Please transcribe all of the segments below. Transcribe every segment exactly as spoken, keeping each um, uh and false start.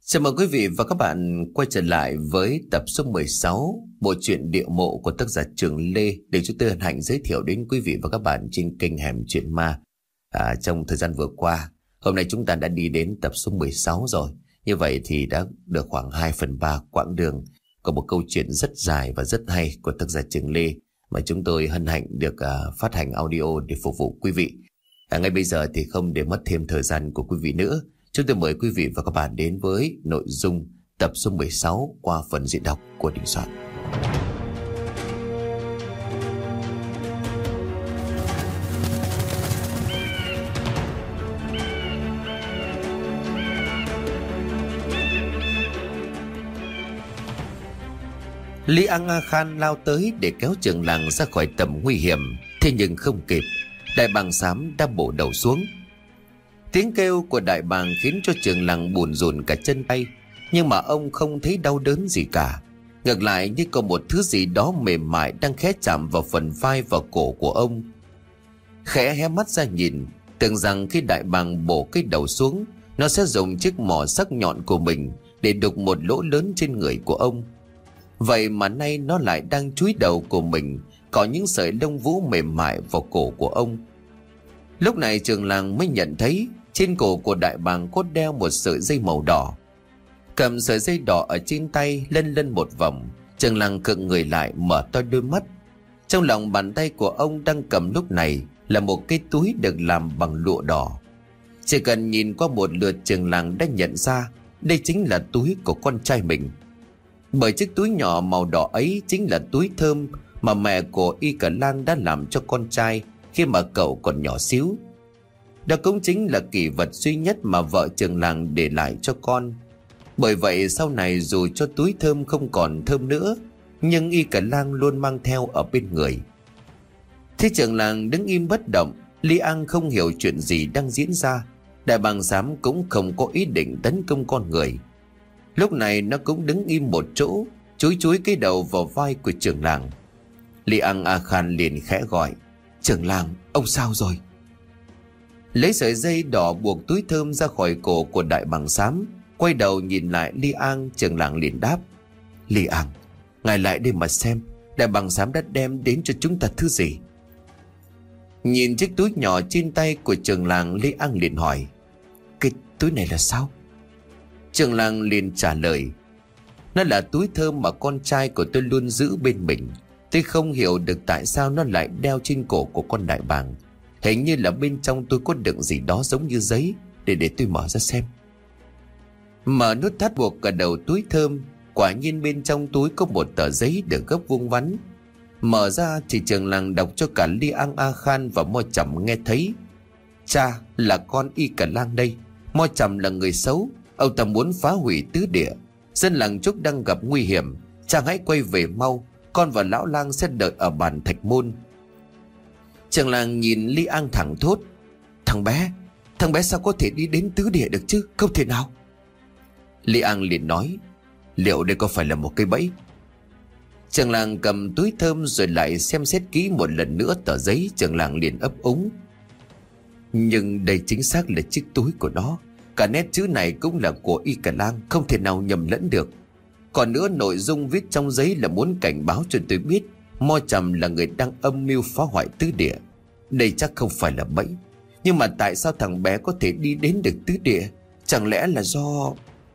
Chào mừng quý vị và các bạn quay trở lại với tập số mười sáu bộ truyện Địa Mộ của tác giả Trường Lê để chúng tôi hân hạnh giới thiệu đến quý vị và các bạn trên kênh Hẻm Chuyện Ma à, trong thời gian vừa qua. Hôm nay chúng ta đã đi đến tập số mười sáu rồi. Như vậy thì đã được khoảng hai phần ba quãng đường của một câu chuyện rất dài và rất hay của tác giả Trường Lê mà chúng tôi hân hạnh được uh, phát hành audio để phục vụ quý vị. À, ngay bây giờ thì không để mất thêm thời gian của quý vị nữa, chúng tôi mời quý vị và các bạn đến với nội dung tập số mười sáu qua phần diễn đọc của Đình Soạn. Lý An A Khan lao tới để kéo Trường Làng ra khỏi tầm nguy hiểm, thế nhưng không kịp. Đại bàng xám đã bổ đầu xuống. Tiếng kêu của đại bàng khiến cho Trường Làng bủn rủn cả chân tay, nhưng mà ông không thấy đau đớn gì cả. Ngược lại như có một thứ gì đó mềm mại đang khẽ chạm vào phần vai và cổ của ông. Khẽ hé mắt ra nhìn, tưởng rằng khi đại bàng bổ cái đầu xuống, nó sẽ dùng chiếc mỏ sắc nhọn của mình để đục một lỗ lớn trên người của ông. Vậy mà nay nó lại đang chúi đầu của mình, có những sợi lông vũ mềm mại vào cổ của ông. Lúc này Trường Làng mới nhận thấy trên cổ của đại bàng có đeo một sợi dây màu đỏ. Cầm sợi dây đỏ ở trên tay lân lân một vòng, Trường Làng khựng người lại, mở to đôi mắt. Trong lòng bàn tay của ông đang cầm lúc này là một cái túi được làm bằng lụa đỏ. Chỉ cần nhìn qua một lượt, Trường Làng đã nhận ra đây chính là túi của con trai mình. Bởi chiếc túi nhỏ màu đỏ ấy chính là túi thơm mà mẹ của Y Cờ Lang đã làm cho con trai khi mà cậu còn nhỏ xíu. Đó cũng chính là kỷ vật duy nhất mà vợ Trường Làng để lại cho con. Bởi vậy sau này dù cho túi thơm không còn thơm nữa, nhưng Y Cờ Lang luôn mang theo ở bên người. Thế Trường Làng đứng im bất động. Lý An không hiểu chuyện gì đang diễn ra. Đại bàng xám cũng không có ý định tấn công con người. Lúc này nó cũng đứng im một chỗ, chúi chúi cái đầu vào vai của Trường Làng. Lý An A Khan liền khẽ gọi: "Trường Làng, ông sao rồi?" Lấy sợi dây đỏ buộc túi thơm ra khỏi cổ của đại bàng xám, quay đầu nhìn lại Lý An, Trường Làng liền đáp: "Lý An, ngài lại đây mà xem, đại bàng xám đã đem đến cho chúng ta thứ gì." Nhìn chiếc túi nhỏ trên tay của Trường Làng, Lý An liền hỏi: "Cái túi này là sao?" Trường Làng liền trả lời: "Nó là túi thơm mà con trai của tôi luôn giữ bên mình. Tôi không hiểu được tại sao nó lại đeo trên cổ của con đại bàng. Hình như là bên trong tôi có đựng gì đó giống như giấy. Để để tôi mở ra xem." Mở nút thắt buộc cả đầu túi thơm, quả nhiên bên trong túi có một tờ giấy được gấp vuông vắn. Mở ra thì Trường Làng đọc cho cả Lý An A Khan và Mo Chậm nghe thấy: "Cha là con Y Cờ Lang đây. Mo Chậm là người xấu. Ông ta muốn phá hủy tứ địa. Dân làng Trúc đang gặp nguy hiểm. Cha hãy quay về mau. Con và lão lang sẽ đợi ở bản Thạch Môn." Trường Làng nhìn Lý An thẳng thốt: Thằng bé Thằng bé sao có thể đi đến tứ địa được chứ? Không thể nào." Lý An liền nói: "Liệu đây có phải là một cái bẫy?" Trường Làng cầm túi thơm rồi lại xem xét kỹ một lần nữa tờ giấy. Trường Làng liền ấp úng: "Nhưng đây chính xác là chiếc túi của nó. Cả nét chữ này cũng là của Y Cờ Lang, không thể nào nhầm lẫn được. Còn nữa, nội dung viết trong giấy là muốn cảnh báo cho tôi biết Mo Chậm là người đang âm mưu phá hoại tứ địa. Đây chắc không phải là bẫy. Nhưng mà tại sao thằng bé có thể đi đến được tứ địa? Chẳng lẽ là do..."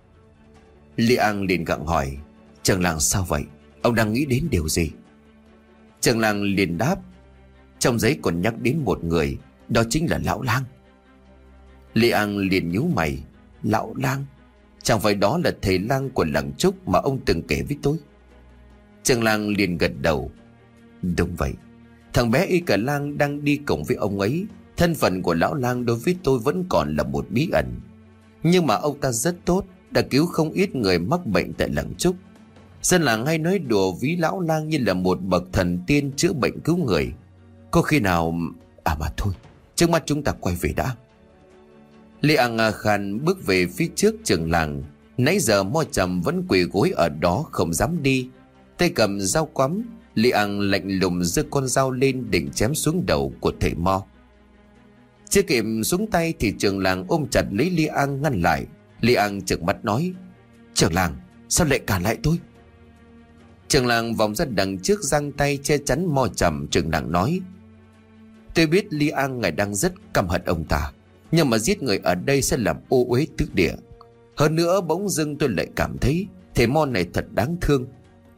Lý An liền gặng hỏi: "Trường Làng sao vậy? Ông đang nghĩ đến điều gì?" Trường Làng liền đáp: "Trong giấy còn nhắc đến một người, đó chính là lão lang." Lý An liền nhíu mày: "Lão lang? Chẳng phải đó là thầy lang của làng Trúc mà ông từng kể với tôi?" Trường Làng liền gật đầu: "Đúng vậy. Thằng bé Y Cờ Lang đang đi cùng với ông ấy. Thân phận của lão lang đối với tôi vẫn còn là một bí ẩn. Nhưng mà ông ta rất tốt, đã cứu không ít người mắc bệnh tại làng Trúc. Dân làng hay nói đùa ví lão lang như là một bậc thần tiên chữa bệnh cứu người. Có khi nào... À mà thôi, trước mắt chúng ta quay về đã." Lý An A Khan bước về phía trước Trường Làng. Nãy giờ Mo Chậm vẫn quỳ gối ở đó không dám đi. Tay cầm dao quắm, Lý An lạnh lùng giơ con dao lên định chém xuống đầu của thầy Mo. Chưa kịp xuống tay thì Trường Làng ôm chặt lấy Lý An ngăn lại. Lý An trợn mắt nói: Trưởng làng, sao lại cản lại tôi? Trưởng làng vòng ra đằng trước, giang tay che chắn Mo Trầm. Trưởng làng nói: tôi biết Li An ngài đang rất căm hận ông ta, nhưng mà giết người ở đây sẽ làm ô uế tứ địa. Hơn nữa bỗng dưng tôi lại cảm thấy thầy Mo này thật đáng thương.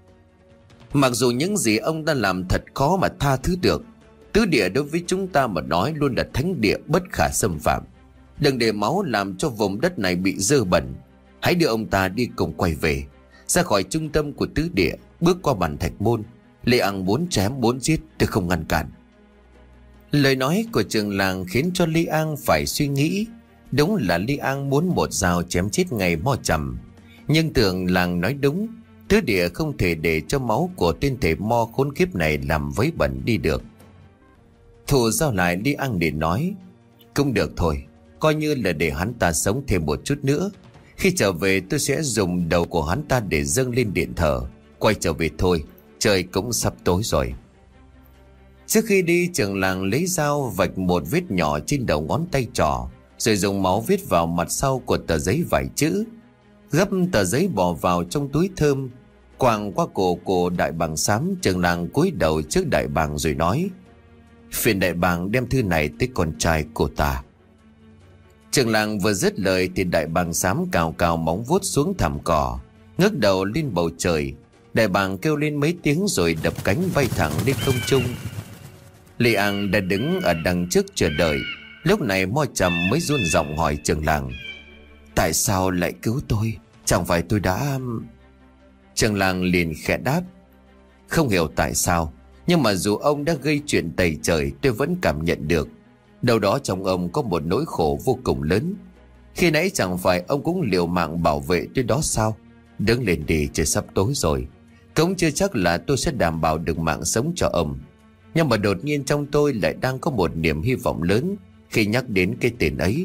Mặc dù những gì ông ta làm thật khó mà tha thứ được, tứ địa đối với chúng ta mà nói luôn là thánh địa bất khả xâm phạm. Đừng để máu làm cho vùng đất này bị dơ bẩn. Hãy đưa ông ta đi cùng quay về, ra khỏi trung tâm của tứ địa, bước qua bàn thạch môn. Li An muốn chém muốn giết, tôi không ngăn cản. Lời nói của trưởng làng khiến cho Li An phải suy nghĩ. Đúng là Li An muốn một dao chém chết ngay Mo Trầm, nhưng tưởng làng nói đúng. Tứ địa không thể để cho máu của tên thể Mo khốn kiếp này làm vấy bẩn đi được. Thủ giao lại, Li An để nói: cũng được thôi, coi như là để hắn ta sống thêm một chút nữa. Khi trở về tôi sẽ dùng đầu của hắn ta để dâng lên điện thờ. Quay trở về thôi, trời cũng sắp tối rồi. Trước khi đi, trưởng làng lấy dao vạch một vết nhỏ trên đầu ngón tay trỏ, rồi dùng máu viết vào mặt sau của tờ giấy vài chữ. Gấp tờ giấy bỏ vào trong túi thơm, quàng qua cổ của đại bàng xám. Trưởng làng cúi đầu trước đại bàng rồi nói: phiền đại bàng đem thư này tới con trai của ta. Trưởng làng vừa dứt lời thì đại bàng xám cào cào móng vuốt xuống thảm cỏ, ngước đầu lên bầu trời. Đại bàng kêu lên mấy tiếng rồi đập cánh bay thẳng lên không trung. Li An đã đứng ở đằng trước chờ đợi. Lúc này Mo Trầm mới run giọng hỏi trưởng làng: tại sao lại cứu tôi? Chẳng phải tôi đã... Trưởng làng liền khẽ đáp: không hiểu tại sao, nhưng mà dù ông đã gây chuyện tày trời, tôi vẫn cảm nhận được đâu đó trong ông có một nỗi khổ vô cùng lớn. Khi nãy chẳng phải ông cũng liều mạng bảo vệ tôi đó sao? Đứng lên đi, trời sắp tối rồi. Cũng chưa chắc là tôi sẽ đảm bảo được mạng sống cho ông. Nhưng mà đột nhiên trong tôi lại đang có một niềm hy vọng lớn khi nhắc đến cái tên ấy.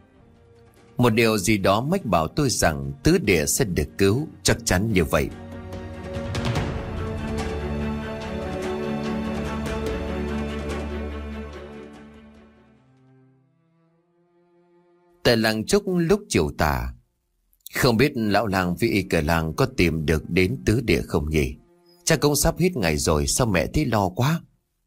Một điều gì đó mách bảo tôi rằng tứ địa sẽ được cứu, chắc chắn như vậy. Tại làng Trúc lúc chiều tà, không biết lão làng với y cờ làng có tìm được đến tứ địa không nhỉ? Chắc cũng sắp hết ngày rồi, sao mẹ thấy lo quá?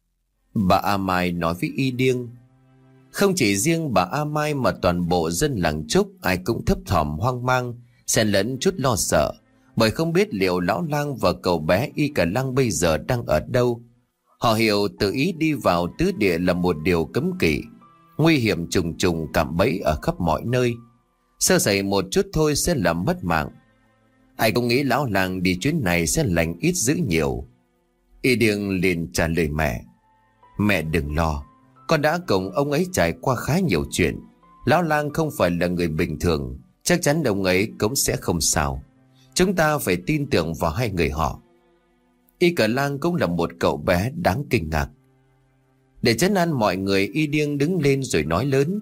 Bà A Mai nói với y điêng. Không chỉ riêng bà A Mai mà toàn bộ dân làng Trúc ai cũng thấp thỏm hoang mang, xen lẫn chút lo sợ, bởi không biết liệu lão lang và cậu bé y cờ lăng bây giờ đang ở đâu. Họ hiểu tự ý đi vào tứ địa là một điều cấm kỵ, nguy hiểm trùng trùng, cạm bẫy ở khắp mọi nơi. Sơ sẩy một chút thôi sẽ làm mất mạng. Ai cũng nghĩ lão làng đi chuyến này sẽ lành ít dữ nhiều. Y điêng liền trả lời mẹ: mẹ đừng lo, con đã cùng ông ấy trải qua khá nhiều chuyện. Lão lang không phải là người bình thường, chắc chắn ông ấy cũng sẽ không sao. Chúng ta phải tin tưởng vào hai người họ. Y cờ lang cũng là một cậu bé đáng kinh ngạc. Để trấn an mọi người, y điêng đứng lên rồi nói lớn: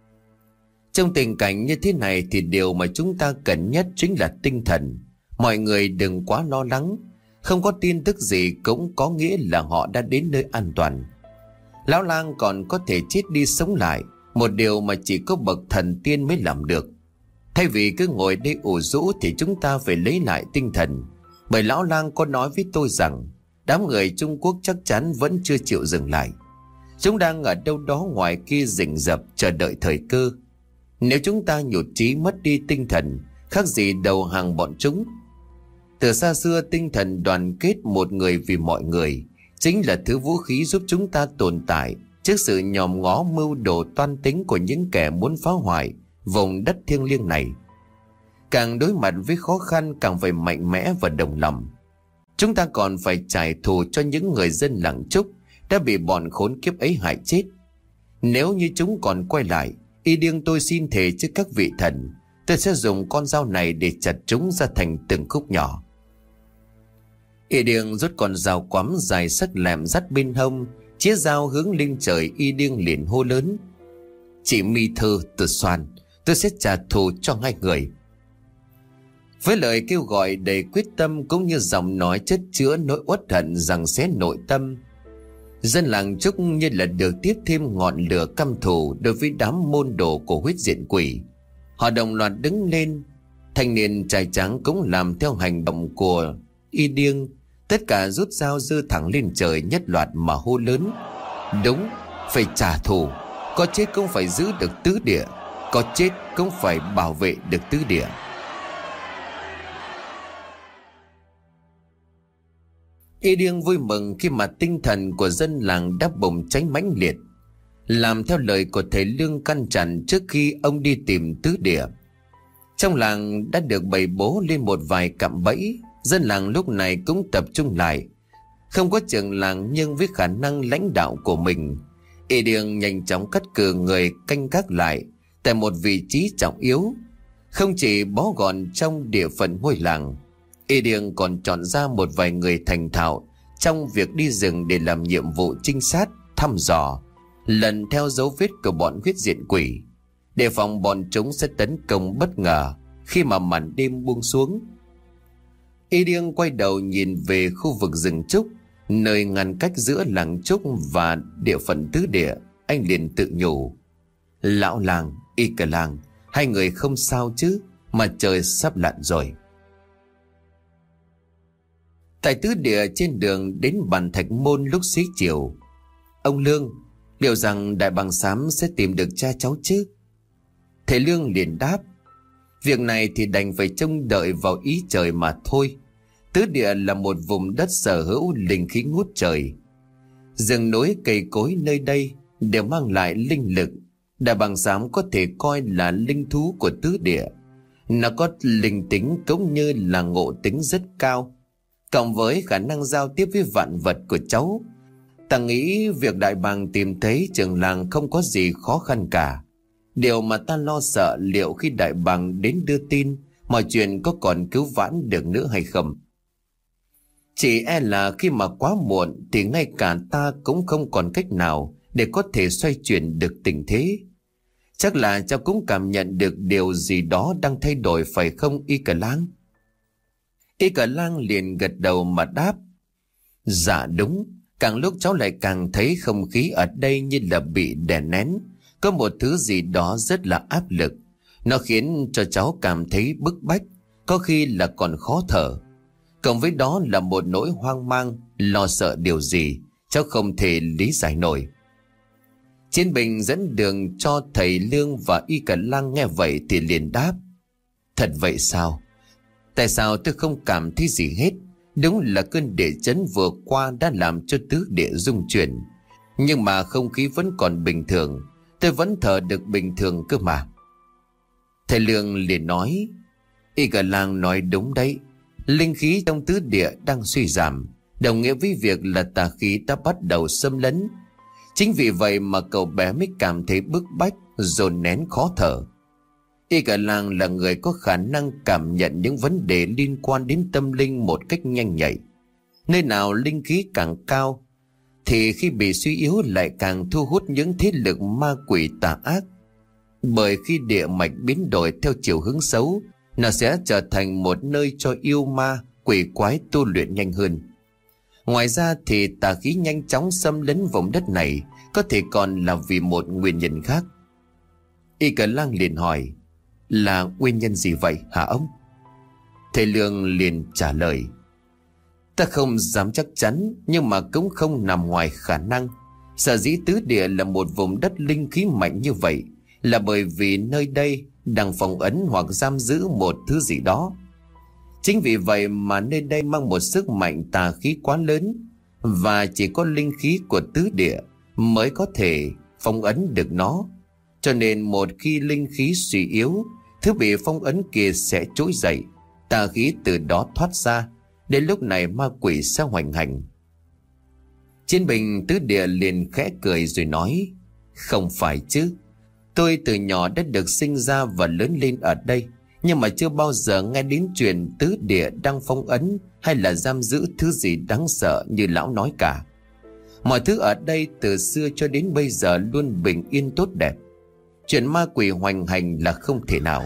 trong tình cảnh như thế này thì điều mà chúng ta cần nhất chính là tinh thần. Mọi người đừng quá lo lắng. Không có tin tức gì cũng có nghĩa là họ đã đến nơi an toàn. Lão lang còn có thể chết đi sống lại, một điều mà chỉ có bậc thần tiên mới làm được. Thay vì cứ ngồi đây ủ rũ thì chúng ta phải lấy lại tinh thần. Bởi lão lang có nói với tôi rằng đám người Trung Quốc chắc chắn vẫn chưa chịu dừng lại. Chúng đang ở đâu đó ngoài kia rình rập chờ đợi thời cơ. Nếu chúng ta nhụt chí mất đi tinh thần, khác gì đầu hàng bọn chúng. Từ xa xưa, tinh thần đoàn kết một người vì mọi người chính là thứ vũ khí giúp chúng ta tồn tại trước sự nhòm ngó mưu đồ toan tính của những kẻ muốn phá hoại vùng đất thiêng liêng này. Càng đối mặt với khó khăn càng phải mạnh mẽ và đồng lòng. Chúng ta còn phải trả thù cho những người dân làng Trúc đã bị bọn khốn kiếp ấy hại chết. Nếu như chúng còn quay lại, y điêng tôi xin thề trước các vị thần, tôi sẽ dùng con dao này để chặt chúng ra thành từng khúc nhỏ. Y điêng rút con dao quắm dài sắc lẹm dắt bên hông, chĩa dao hướng lên trời. Y điêng liền hô lớn: chị Mi Thư, Từ Soan, tôi sẽ trả thù cho hai người. Với lời kêu gọi đầy quyết tâm cũng như giọng nói chất chứa nỗi uất hận giằng xé nội tâm, dân làng Trúc như là được tiếp thêm ngọn lửa căm thù đối với đám môn đồ của huyết diện quỷ. Họ đồng loạt đứng lên. Thanh niên trai trắng cũng làm theo hành động của Y Điêng. Tất cả rút dao giơ thẳng lên trời, nhất loạt mà hô lớn: đúng, phải trả thù. Có chết cũng phải giữ được tứ địa, có chết cũng phải bảo vệ được tứ địa. Y Điêng vui mừng khi mà tinh thần của dân làng đã bùng cháy mãnh liệt. Làm theo lời của thầy Lương căn dặn trước khi ông đi tìm tứ địa, trong làng đã được bày bố lên một vài cạm bẫy. Dân làng lúc này cũng tập trung lại. Không có trưởng làng nhưng với khả năng lãnh đạo của mình, Y Điêng nhanh chóng cắt cử người canh gác lại tại một vị trí trọng yếu. Không chỉ bó gọn trong địa phận ngôi làng, Y Điêng còn chọn ra một vài người thành thạo trong việc đi rừng để làm nhiệm vụ trinh sát, thăm dò, lần theo dấu vết của bọn huyết diện quỷ, đề phòng bọn chúng sẽ tấn công bất ngờ khi mà màn đêm buông xuống. Y Điêng quay đầu nhìn về khu vực rừng trúc, nơi ngăn cách giữa làng trúc và địa phận tứ địa. Anh liền tự nhủ: lão làng, Y cả làng, hai người không sao chứ? Mà trời sắp lặn rồi. Tại tứ địa, trên đường đến bàn Thạch Môn lúc xế chiều, ông Lương: liệu rằng Đại Bàng Xám sẽ tìm được cha cháu chứ? Thầy Lương liền đáp: việc này thì đành phải trông đợi vào ý trời mà thôi. Tứ địa là một vùng đất sở hữu linh khí ngút trời. Rừng núi cây cối nơi đây đều mang lại linh lực. Đại Bàng Xám có thể coi là linh thú của tứ địa. Nó có linh tính cũng như là ngộ tính rất cao, cộng với khả năng giao tiếp với vạn vật của cháu. Ta nghĩ việc Đại Bàng tìm thấy trưởng làng không có gì khó khăn cả. Điều mà ta lo sợ liệu khi Đại Bàng đến đưa tin, mọi chuyện có còn cứu vãn được nữa hay không. Chỉ e là khi mà quá muộn thì ngay cả ta cũng không còn cách nào để có thể xoay chuyển được tình thế. Chắc là cháu cũng cảm nhận được điều gì đó đang thay đổi phải không Y Cả Lang? Y Cả Lang liền gật đầu mà đáp: dạ đúng. Càng lúc cháu lại càng thấy không khí ở đây như là bị đè nén. Có một thứ gì đó rất là áp lực. Nó khiến cho cháu cảm thấy bức bách, có khi là còn khó thở. Cộng với đó là một nỗi hoang mang, lo sợ điều gì cháu không thể lý giải nổi. Chiến Bình dẫn đường cho thầy Lương và Y Cả Lang nghe vậy thì liền đáp: thật vậy sao? Tại sao tôi không cảm thấy gì hết? Đúng là cơn địa chấn vừa qua đã làm cho tứ địa rung chuyển, nhưng mà không khí vẫn còn bình thường. Tôi vẫn thở được bình thường cơ mà. Thầy Lương liền nói: Y Cả Lang nói đúng đấy. Linh khí trong tứ địa đang suy giảm, đồng nghĩa với việc là tà khí đã bắt đầu xâm lấn. Chính vì vậy mà cậu bé mới cảm thấy bức bách, dồn nén khó thở. Y Cả Lang là người có khả năng cảm nhận những vấn đề liên quan đến tâm linh một cách nhanh nhạy. Nơi nào linh khí càng cao thì khi bị suy yếu lại càng thu hút những thế lực ma quỷ tà ác. Bởi khi địa mạch biến đổi theo chiều hướng xấu, nó sẽ trở thành một nơi cho yêu ma quỷ quái tu luyện nhanh hơn. Ngoài ra thì tà khí nhanh chóng xâm lấn vùng đất này có thể còn là vì một nguyên nhân khác. Y Cả Lang liền hỏi: là nguyên nhân gì vậy hả ông? Thầy Lương liền trả lời: ta không dám chắc chắn, nhưng mà cũng không nằm ngoài khả năng. Sở dĩ tứ địa là một vùng đất linh khí mạnh như vậy là bởi vì nơi đây đang phong ấn hoặc giam giữ một thứ gì đó. Chính vì vậy mà nơi đây mang một sức mạnh tà khí quá lớn, và chỉ có linh khí của tứ địa mới có thể phong ấn được nó. Cho nên một khi linh khí suy yếu, thứ bị phong ấn kia sẽ trỗi dậy, tà khí từ đó thoát ra. Đến lúc này ma quỷ sẽ hoành hành. Chiến Bình tứ địa liền khẽ cười rồi nói: không phải chứ. Tôi từ nhỏ đã được sinh ra và lớn lên ở đây, nhưng mà chưa bao giờ nghe đến chuyện tứ địa đang phong ấn hay là giam giữ thứ gì đáng sợ như lão nói cả. Mọi thứ ở đây từ xưa cho đến bây giờ luôn bình yên tốt đẹp. Chuyện ma quỷ hoành hành là không thể nào.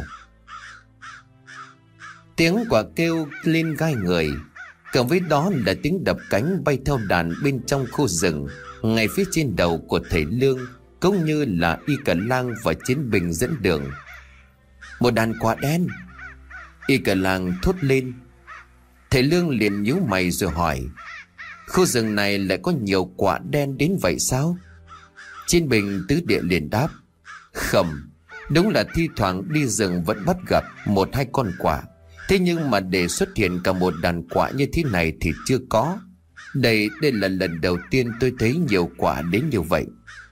Tiếng quả kêu lên gai người, cộng với đó là tiếng đập cánh bay theo đàn bên trong khu rừng ngay phía trên đầu của thầy Lương, cũng như là Y Cả Lang và Chiến Bình dẫn đường. Một đàn quạ đen. Y cả làng thốt lên. Thầy Lương liền nhíu mày rồi hỏi: khu rừng này lại có nhiều quả đen đến vậy sao? Chiến binh tứ địa liền đáp: không, đúng là thi thoảng đi rừng vẫn bắt gặp một hai con quả, thế nhưng mà để xuất hiện cả một đàn quả như thế này thì chưa có. Đây đây là lần đầu tiên tôi thấy nhiều quả đến như vậy.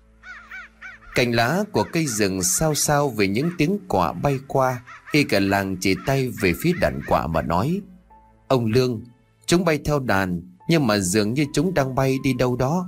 Cành lá của cây rừng sao sao về những tiếng quả bay qua. Y cả làng chỉ tay về phía đàn quả mà nói: ông Lương, chúng bay theo đàn, nhưng mà dường như chúng đang bay đi đâu đó.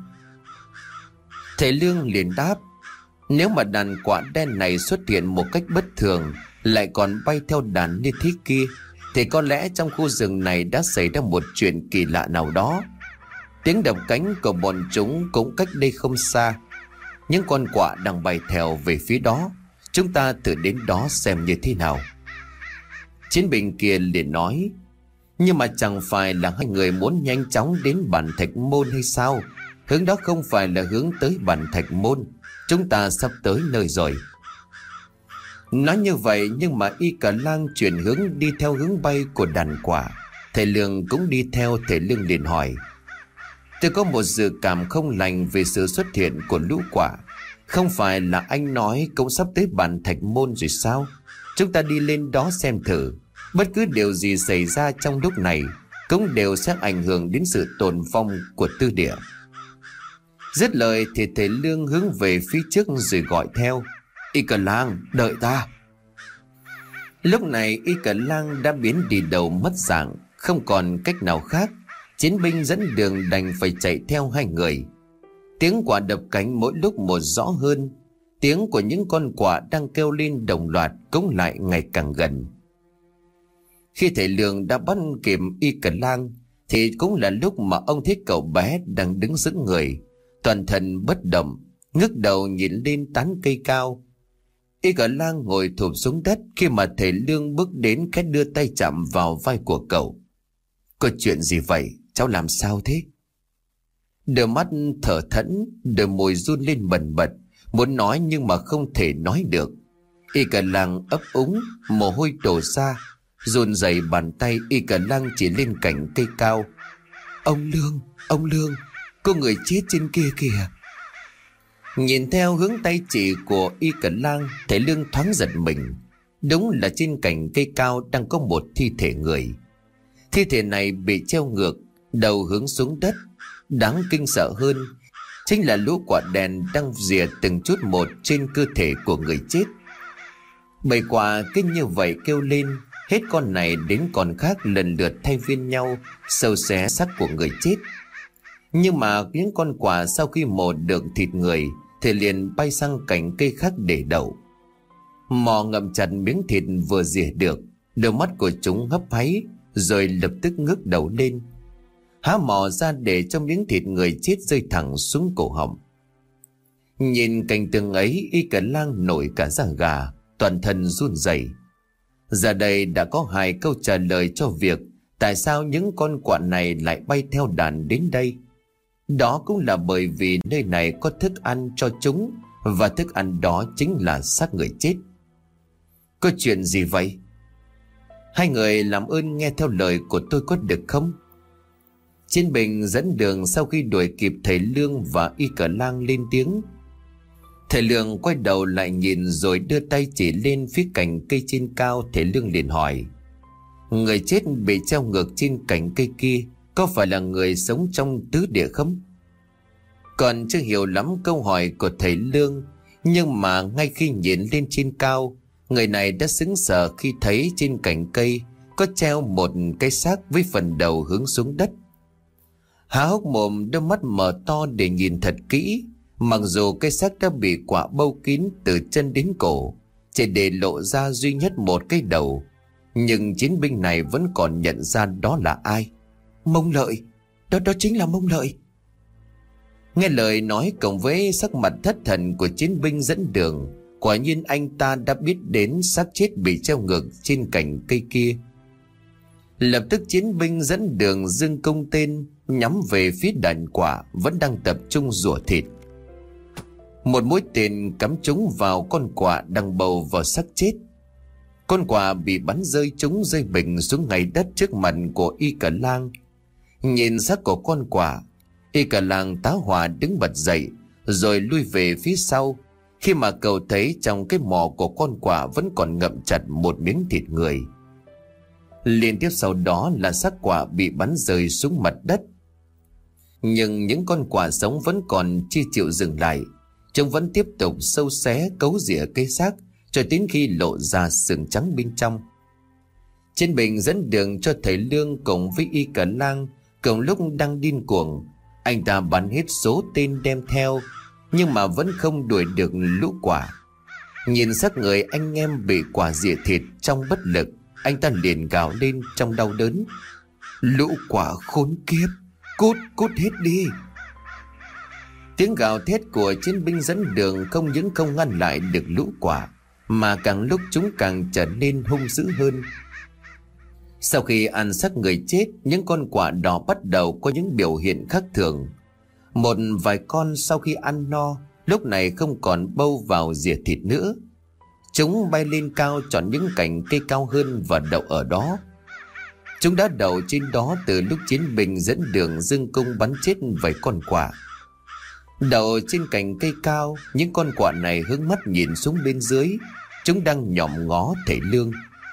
Thầy Lương liền đáp: nếu mà đàn quả đen này xuất hiện một cách bất thường, lại còn bay theo đàn như thế kia, thì có lẽ trong khu rừng này đã xảy ra một chuyện kỳ lạ nào đó. Tiếng đập cánh của bọn chúng cũng cách đây không xa. Những con quạ đang bay theo về phía đó. Chúng ta thử đến đó xem như thế nào. Chiến binh kia liền nói: nhưng mà chẳng phải là hai người muốn nhanh chóng đến bản Thạch Môn hay sao? Hướng đó không phải là hướng tới bản Thạch Môn. Chúng ta sắp tới nơi rồi. Nói như vậy nhưng mà Y cả lang chuyển hướng đi theo hướng bay của đàn quả. Thầy Lương cũng đi theo. Thầy Lương liền hỏi: tôi có một dự cảm không lành về sự xuất hiện của lũ quả. Không phải là anh nói cũng sắp tới bản Thạch Môn rồi sao? Chúng ta đi lên đó xem thử. Bất cứ điều gì xảy ra trong lúc này cũng đều sẽ ảnh hưởng đến sự tồn vong của tư địa. Dứt lời thì thầy Lương hướng về phía trước rồi gọi theo: Y cả lang, đợi ta. Lúc này Y cả lang đã biến đi đầu mất dạng. Không còn cách nào khác, chiến binh dẫn đường đành phải chạy theo hai người. Tiếng quả đập cánh mỗi lúc một rõ hơn. Tiếng của những con quạ đang kêu lên đồng loạt cũng lại ngày càng gần. Khi thầy Lương đã bắt kịp Y cả lang thì cũng là lúc mà ông thấy cậu bé đang đứng sững người, toàn thân bất động, ngước đầu nhìn lên tán cây cao. Y cả lang ngồi thụp xuống đất khi mà thầy Lương bước đến, khẽ đưa tay chạm vào vai của cậu. Có chuyện gì vậy? Cháu làm sao thế? Đôi mắt thở thẫn, đôi môi run lên bần bật, muốn nói nhưng mà không thể nói được. Y cả lang ấp úng, mồ hôi đổ ra, run rẩy bàn tay. Y cả lang chỉ lên cành cây cao: ông Lương, ông Lương, có người chết trên kia kìa. Nhìn theo hướng tay chỉ của Y cả lang, thầy Lương thoáng giật mình. Đúng là trên cành cây cao đang có một thi thể người. Thi thể này bị treo ngược, đầu hướng xuống đất. Đáng kinh sợ hơn chính là lũ quả đen đang rỉa từng chút một trên cơ thể của người chết. Bầy quả cứ như vậy kêu lên, hết con này đến con khác lần lượt thay phiên nhau xâu xé xác của người chết. Nhưng mà những con quạ sau khi mổ được thịt người thì liền bay sang cành cây khác để đậu. Mò ngậm chặt miếng thịt vừa rỉa được, đôi mắt của chúng hấp háy rồi lập tức ngước đầu lên, há mò ra để cho miếng thịt người chết rơi thẳng xuống cổ họng. Nhìn cảnh tượng ấy, Y cả lang nổi cả da gà, toàn thân run rẩy. Giờ đây đã có hai câu trả lời cho việc tại sao những con quạ này lại bay theo đàn đến đây. Đó cũng là bởi vì nơi này có thức ăn cho chúng, và thức ăn đó chính là xác người chết. Có chuyện gì vậy? Hai người làm ơn nghe theo lời của tôi có được không? Chiến binh dẫn đường sau khi đuổi kịp thầy Lương và Y cả lang lên tiếng. Thầy Lương quay đầu lại nhìn rồi đưa tay chỉ lên phía cành cây trên cao. Thầy Lương liền hỏi: người chết bị treo ngược trên cành cây kia có phải là người sống trong tứ địa không? Còn chưa hiểu lắm câu hỏi của thầy Lương, nhưng mà ngay khi nhìn lên trên cao, người này đã sững sờ khi thấy trên cành cây có treo một cái xác với phần đầu hướng xuống đất. Há hốc mồm, đôi mắt mở to để nhìn thật kỹ. Mặc dù cái xác đã bị quả bâu kín từ chân đến cổ, chỉ để lộ ra duy nhất một cái đầu, nhưng chiến binh này vẫn còn nhận ra đó là ai. Mông Lợi, đó đó chính là Mông Lợi. Nghe lời nói cộng với sắc mặt thất thần của chiến binh dẫn đường, quả nhiên anh ta đã biết đến xác chết bị treo ngược trên cành cây kia. Lập tức chiến binh dẫn đường giương cung tên nhắm về phía đàn quả vẫn đang tập trung rủa thịt. Một mũi tên cắm trúng vào con quạ đang bầu vào xác chết. Con quạ bị bắn rơi trúng rơi bình xuống ngay đất trước mặt của Y Cờ Lang. Nhìn xác của con quạ, Y Cờ Lang tá hỏa đứng bật dậy rồi lui về phía sau, khi mà cậu thấy trong cái mỏ của con quạ vẫn còn ngậm chặt một miếng thịt người. Liên tiếp sau đó là xác quạ bị bắn rơi xuống mặt đất. Nhưng những con quạ sống vẫn còn chưa chịu dừng lại. Chúng vẫn tiếp tục sâu xé cấu rỉa cây xác cho đến khi lộ ra xương trắng bên trong. Trên bình dẫn đường cho thầy Lương cùng với Y Cờ Lang cùng lúc đang điên cuồng. Anh ta bắn hết số tên đem theo, nhưng mà vẫn không đuổi được lũ quạ. Nhìn xác người anh em bị quạ rỉa thịt trong bất lực, anh ta liền gào lên trong đau đớn: "Lũ quạ khốn kiếp, cút cút hết đi!" Tiếng gào thét của chiến binh dẫn đường không những không ngăn lại được lũ quạ, mà càng lúc chúng càng trở nên hung dữ hơn. Sau khi ăn xác người chết, những con quạ đỏ bắt đầu có những biểu hiện khác thường. Một vài con sau khi ăn no, lúc này không còn bâu vào rỉa thịt nữa. Chúng bay lên cao chọn những cành cây cao hơn và đậu ở đó. Chúng đã đậu trên đó từ lúc chiến binh dẫn đường dương cung bắn chết vài con quạ. Đậu trên cành cây cao, những con quạ này hướng mắt nhìn xuống bên dưới. Chúng đang nhòm ngó thầy Lương.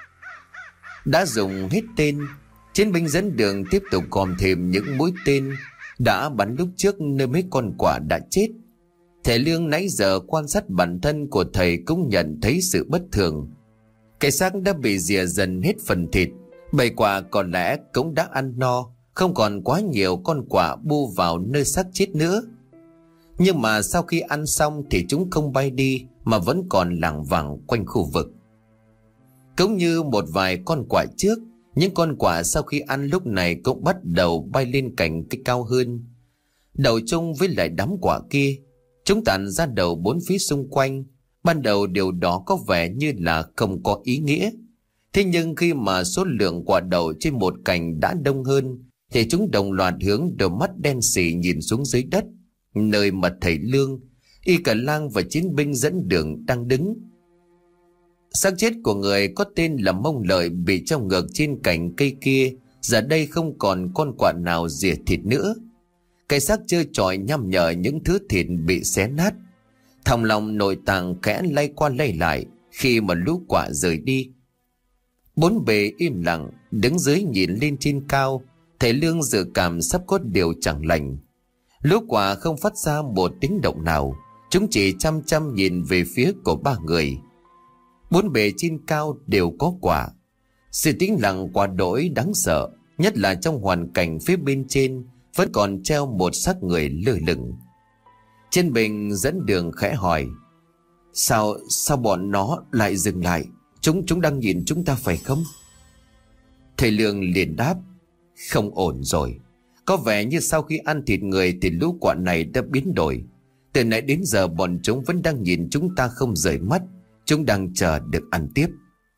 Đã dùng hết tên, chiến binh dẫn đường tiếp tục gom thêm những mũi tên đã bắn lúc trước nơi mấy con quạ đã chết. Thầy Lương nãy giờ quan sát bản thân của thầy cũng nhận thấy sự bất thường. Cái xác đã bị rỉa dần hết phần thịt, bầy quạ có lẽ cũng đã ăn no, không còn quá nhiều con quạ bu vào nơi xác chết nữa. Nhưng mà sau khi ăn xong thì chúng không bay đi mà vẫn còn lảng vảng quanh khu vực. Cũng như một vài con quạ trước, những con quạ sau khi ăn lúc này cũng bắt đầu bay lên cành cây cao hơn. Đầu chung với lại đám quạ kia, chúng tản ra đầu bốn phía xung quanh. Ban đầu điều đó có vẻ như là không có ý nghĩa. Thế nhưng khi mà số lượng quạ đậu trên một cành đã đông hơn, thì chúng đồng loạt hướng đôi mắt đen sì nhìn xuống dưới đất, nơi mà thầy Lương, Y Cờ Lang và chiến binh dẫn đường đang đứng. Xác chết của người có tên là Mông Lợi bị trong ngược trên cành cây kia, giờ đây không còn con quạ nào rỉa thịt nữa. Cái xác trơ trọi nhăm nhở những thứ thịt bị xé nát. Thòng lòng nội tạng khẽ lay qua lay lại khi mà lũ quạ rời đi. Bốn bề im lặng, đứng dưới nhìn lên trên cao, thầy Lương dự cảm sắp có điều chẳng lành. Lũ quạ không phát ra một tiếng động nào, chúng chỉ chăm chăm nhìn về phía của ba người. Bốn bề trên cao đều có quạ. Sự tĩnh lặng quá đỗi đáng sợ, nhất là trong hoàn cảnh phía bên trên vẫn còn treo một xác người lơ lửng. Trên bình dẫn đường khẽ hỏi: Sao, sao bọn nó lại dừng lại? Chúng chúng đang nhìn chúng ta phải không? Thầy Lương liền đáp: Không ổn rồi. Có vẻ như sau khi ăn thịt người thì lũ quạ này đã biến đổi. Từ nãy đến giờ bọn chúng vẫn đang nhìn chúng ta không rời mắt. Chúng đang chờ được ăn tiếp.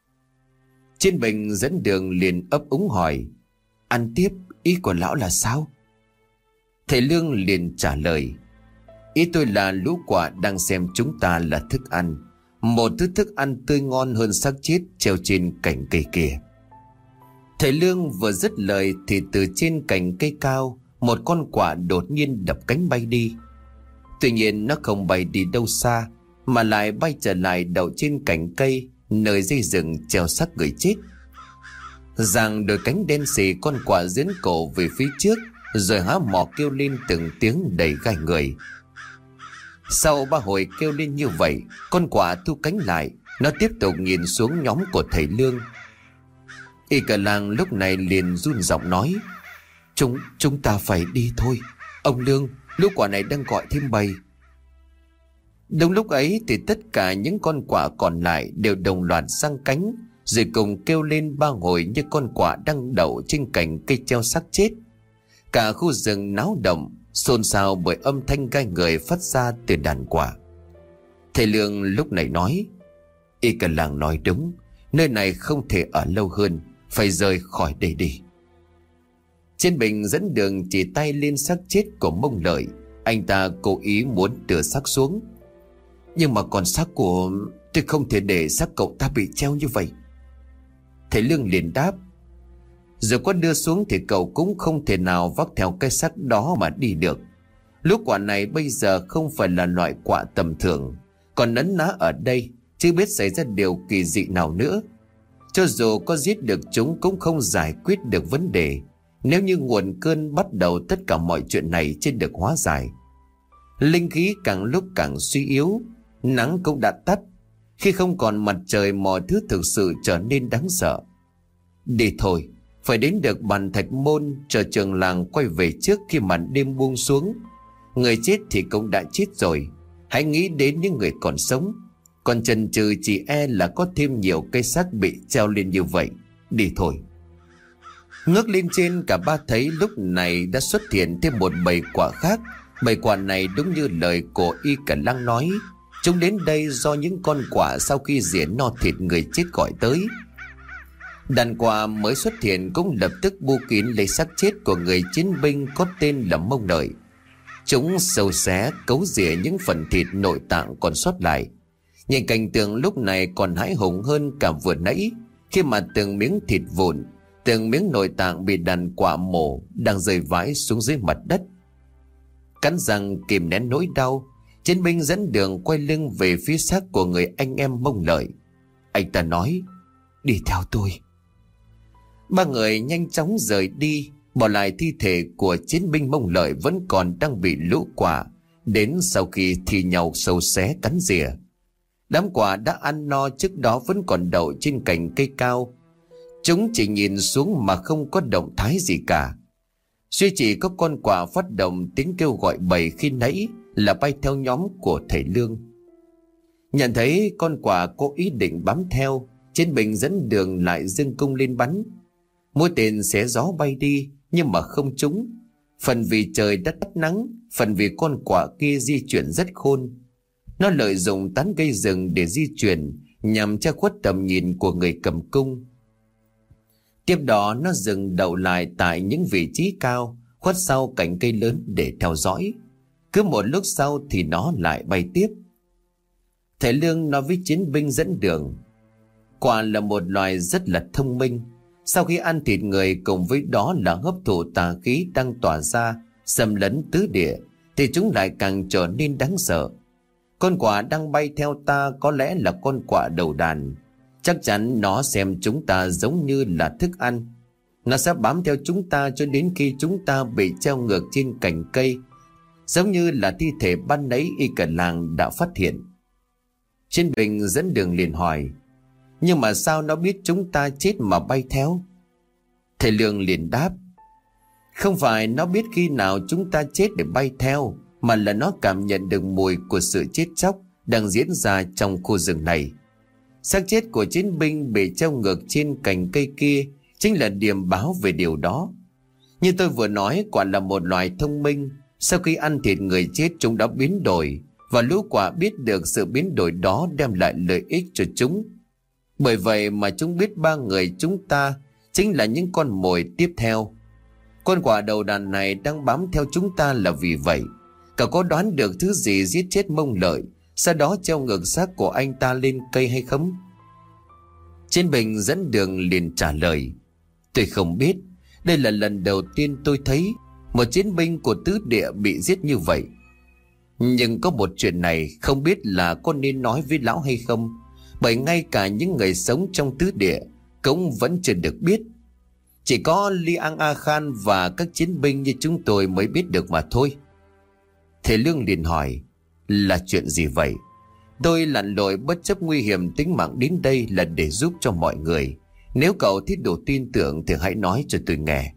Trên bình dẫn đường liền ấp úng hỏi: Ăn tiếp, ý của lão là sao? Thầy Lương liền trả lời: Ý tôi là lũ quạ đang xem chúng ta là thức ăn, một thứ thức ăn tươi ngon hơn xác chết treo trên cành cây kia. Thầy Lương vừa dứt lời thì từ trên cành cây cao, một con quạ đột nhiên đập cánh bay đi. Tuy nhiên nó không bay đi đâu xa, mà lại bay trở lại đậu trên cành cây nơi dây rừng treo xác người chết. Giang đôi cánh đen xì con quạ giễn cổ về phía trước, rồi há mỏ kêu lên từng tiếng đầy gai người. Sau ba hồi kêu lên như vậy, con quạ thu cánh lại, nó tiếp tục nhìn xuống nhóm của thầy Lương. Y Cờ Lang lúc này liền run giọng nói: Chúng, chúng ta phải đi thôi. Ông Lương, lũ quạ này đang gọi thêm bầy. Đúng lúc ấy thì tất cả những con quạ còn lại đều đồng loạt giang cánh, rồi cùng kêu lên ba hồi như con quạ đang đậu trên cành cây treo xác chết. Cả khu rừng náo động, xôn xao bởi âm thanh gai người phát ra từ đàn quạ. Thầy Lương lúc này nói: Y Cờ Lang nói đúng, nơi này không thể ở lâu hơn, phải rời khỏi đây đi. Trên bình dẫn đường chỉ tay lên xác chết của Mông Lợi. Anh ta cố ý muốn đưa xác xuống. Nhưng mà còn xác của... Tôi không thể để xác cậu ta bị treo như vậy. Thầy Lương liền đáp: Dù có đưa xuống thì cậu cũng không thể nào vác theo cái xác đó mà đi được. Lũ quả này bây giờ không phải là loại quả tầm thường, còn nấn ná ở đây chứ biết xảy ra điều kỳ dị nào nữa. Cho dù có giết được chúng cũng không giải quyết được vấn đề, nếu như nguồn cơn bắt đầu tất cả mọi chuyện này chưa được hóa giải. Linh khí càng lúc càng suy yếu, nắng cũng đã tắt. Khi không còn mặt trời, mọi thứ thực sự trở nên đáng sợ. Đi thôi, phải đến được bàn thạch môn, chờ trường làng quay về trước khi màn đêm buông xuống. Người chết thì cũng đã chết rồi, hãy nghĩ đến những người còn sống. Còn chần chừ chỉ e là có thêm nhiều cây xác bị treo lên như vậy. Đi thôi. Ngước lên trên, cả ba thấy lúc này đã xuất hiện thêm một bầy quạ khác. Bầy quạ này đúng như lời của Y Cả Lăng nói, chúng đến đây do những con quạ sau khi diễn no thịt người chết gọi tới. Đàn quạ mới xuất hiện cũng lập tức bu kín lấy xác chết của người chiến binh có tên là Mông Lợi. Chúng sâu xé cấu rỉa những phần thịt nội tạng còn sót lại. Nhìn cảnh tượng lúc này còn hãi hùng hơn cả vừa nãy, khi mà từng miếng thịt vụn, từng miếng nội tạng bị đàn quạ mổ đang rơi vãi xuống dưới mặt đất. Cắn răng kìm nén nỗi đau, chiến binh dẫn đường quay lưng về phía xác của người anh em Mông Lợi. Anh ta nói: Đi theo tôi. Ba người nhanh chóng rời đi, bỏ lại thi thể của chiến binh Mông Lợi vẫn còn đang bị lũ quạ đến sau khi thi nhau sâu xé cắn rỉa. Đám quạ đã ăn no trước đó vẫn còn đậu trên cành cây cao. Chúng chỉ nhìn xuống mà không có động thái gì cả. Duy chỉ có con quạ phát động tiếng kêu gọi bầy khi nãy là bay theo nhóm của thầy Lương. Nhận thấy con quạ có ý định bám theo, chiến binh dẫn đường lại giương cung lên bắn. Mũi tên xé gió bay đi nhưng mà không trúng. Phần vì trời đã tắt nắng, phần vì con quạ kia di chuyển rất khôn. Nó lợi dụng tán cây rừng để di chuyển nhằm che khuất tầm nhìn của người cầm cung. Tiếp đó nó dừng đậu lại tại những vị trí cao khuất sau cành cây lớn để theo dõi. Cứ một lúc sau thì nó lại bay tiếp. Thầy Lương nói với chiến binh dẫn đường: Quạ là một loài rất là thông minh. Sau khi ăn thịt người cùng với đó là hấp thụ tà khí đang tỏa ra xâm lấn tứ địa, thì chúng lại càng trở nên đáng sợ. Con quạ đang bay theo ta có lẽ là con quạ đầu đàn. Chắc chắn nó xem chúng ta giống như là thức ăn. Nó sẽ bám theo chúng ta cho đến khi chúng ta bị treo ngược trên cành cây, giống như là thi thể ban nãy Y Cả Làng đã phát hiện. Chiến binh dẫn đường liền hỏi: Nhưng mà sao nó biết chúng ta chết mà bay theo? Thầy Lương liền đáp: Không phải nó biết khi nào chúng ta chết để bay theo, mà là nó cảm nhận được mùi của sự chết chóc đang diễn ra trong khu rừng này. Xác chết của chiến binh bị treo ngược trên cành cây kia chính là điểm báo về điều đó. Như tôi vừa nói, quả là một loài thông minh. Sau khi ăn thịt người chết, chúng đã biến đổi, và lũ quạ biết được sự biến đổi đó đem lại lợi ích cho chúng. Bởi vậy mà chúng biết ba người chúng ta chính là những con mồi tiếp theo. Con quạ đầu đàn này đang bám theo chúng ta là vì vậy. Cậu có đoán được thứ gì giết chết Mông Lợi, sau đó treo ngược xác của anh ta lên cây hay không? Chiến binh dẫn đường liền trả lời: Tôi không biết. Đây là lần đầu tiên tôi thấy một chiến binh của tứ địa bị giết như vậy. Nhưng có một chuyện này không biết là có nên nói với lão hay không, bởi ngay cả những người sống trong tứ địa cũng vẫn chưa được biết. Chỉ có Liang A Khan và các chiến binh như chúng tôi mới biết được mà thôi. Thầy Lương liền hỏi: Là chuyện gì vậy? Tôi lặn lội bất chấp nguy hiểm tính mạng đến đây là để giúp cho mọi người. Nếu cậu thích đủ tin tưởng thì hãy nói cho tôi nghe.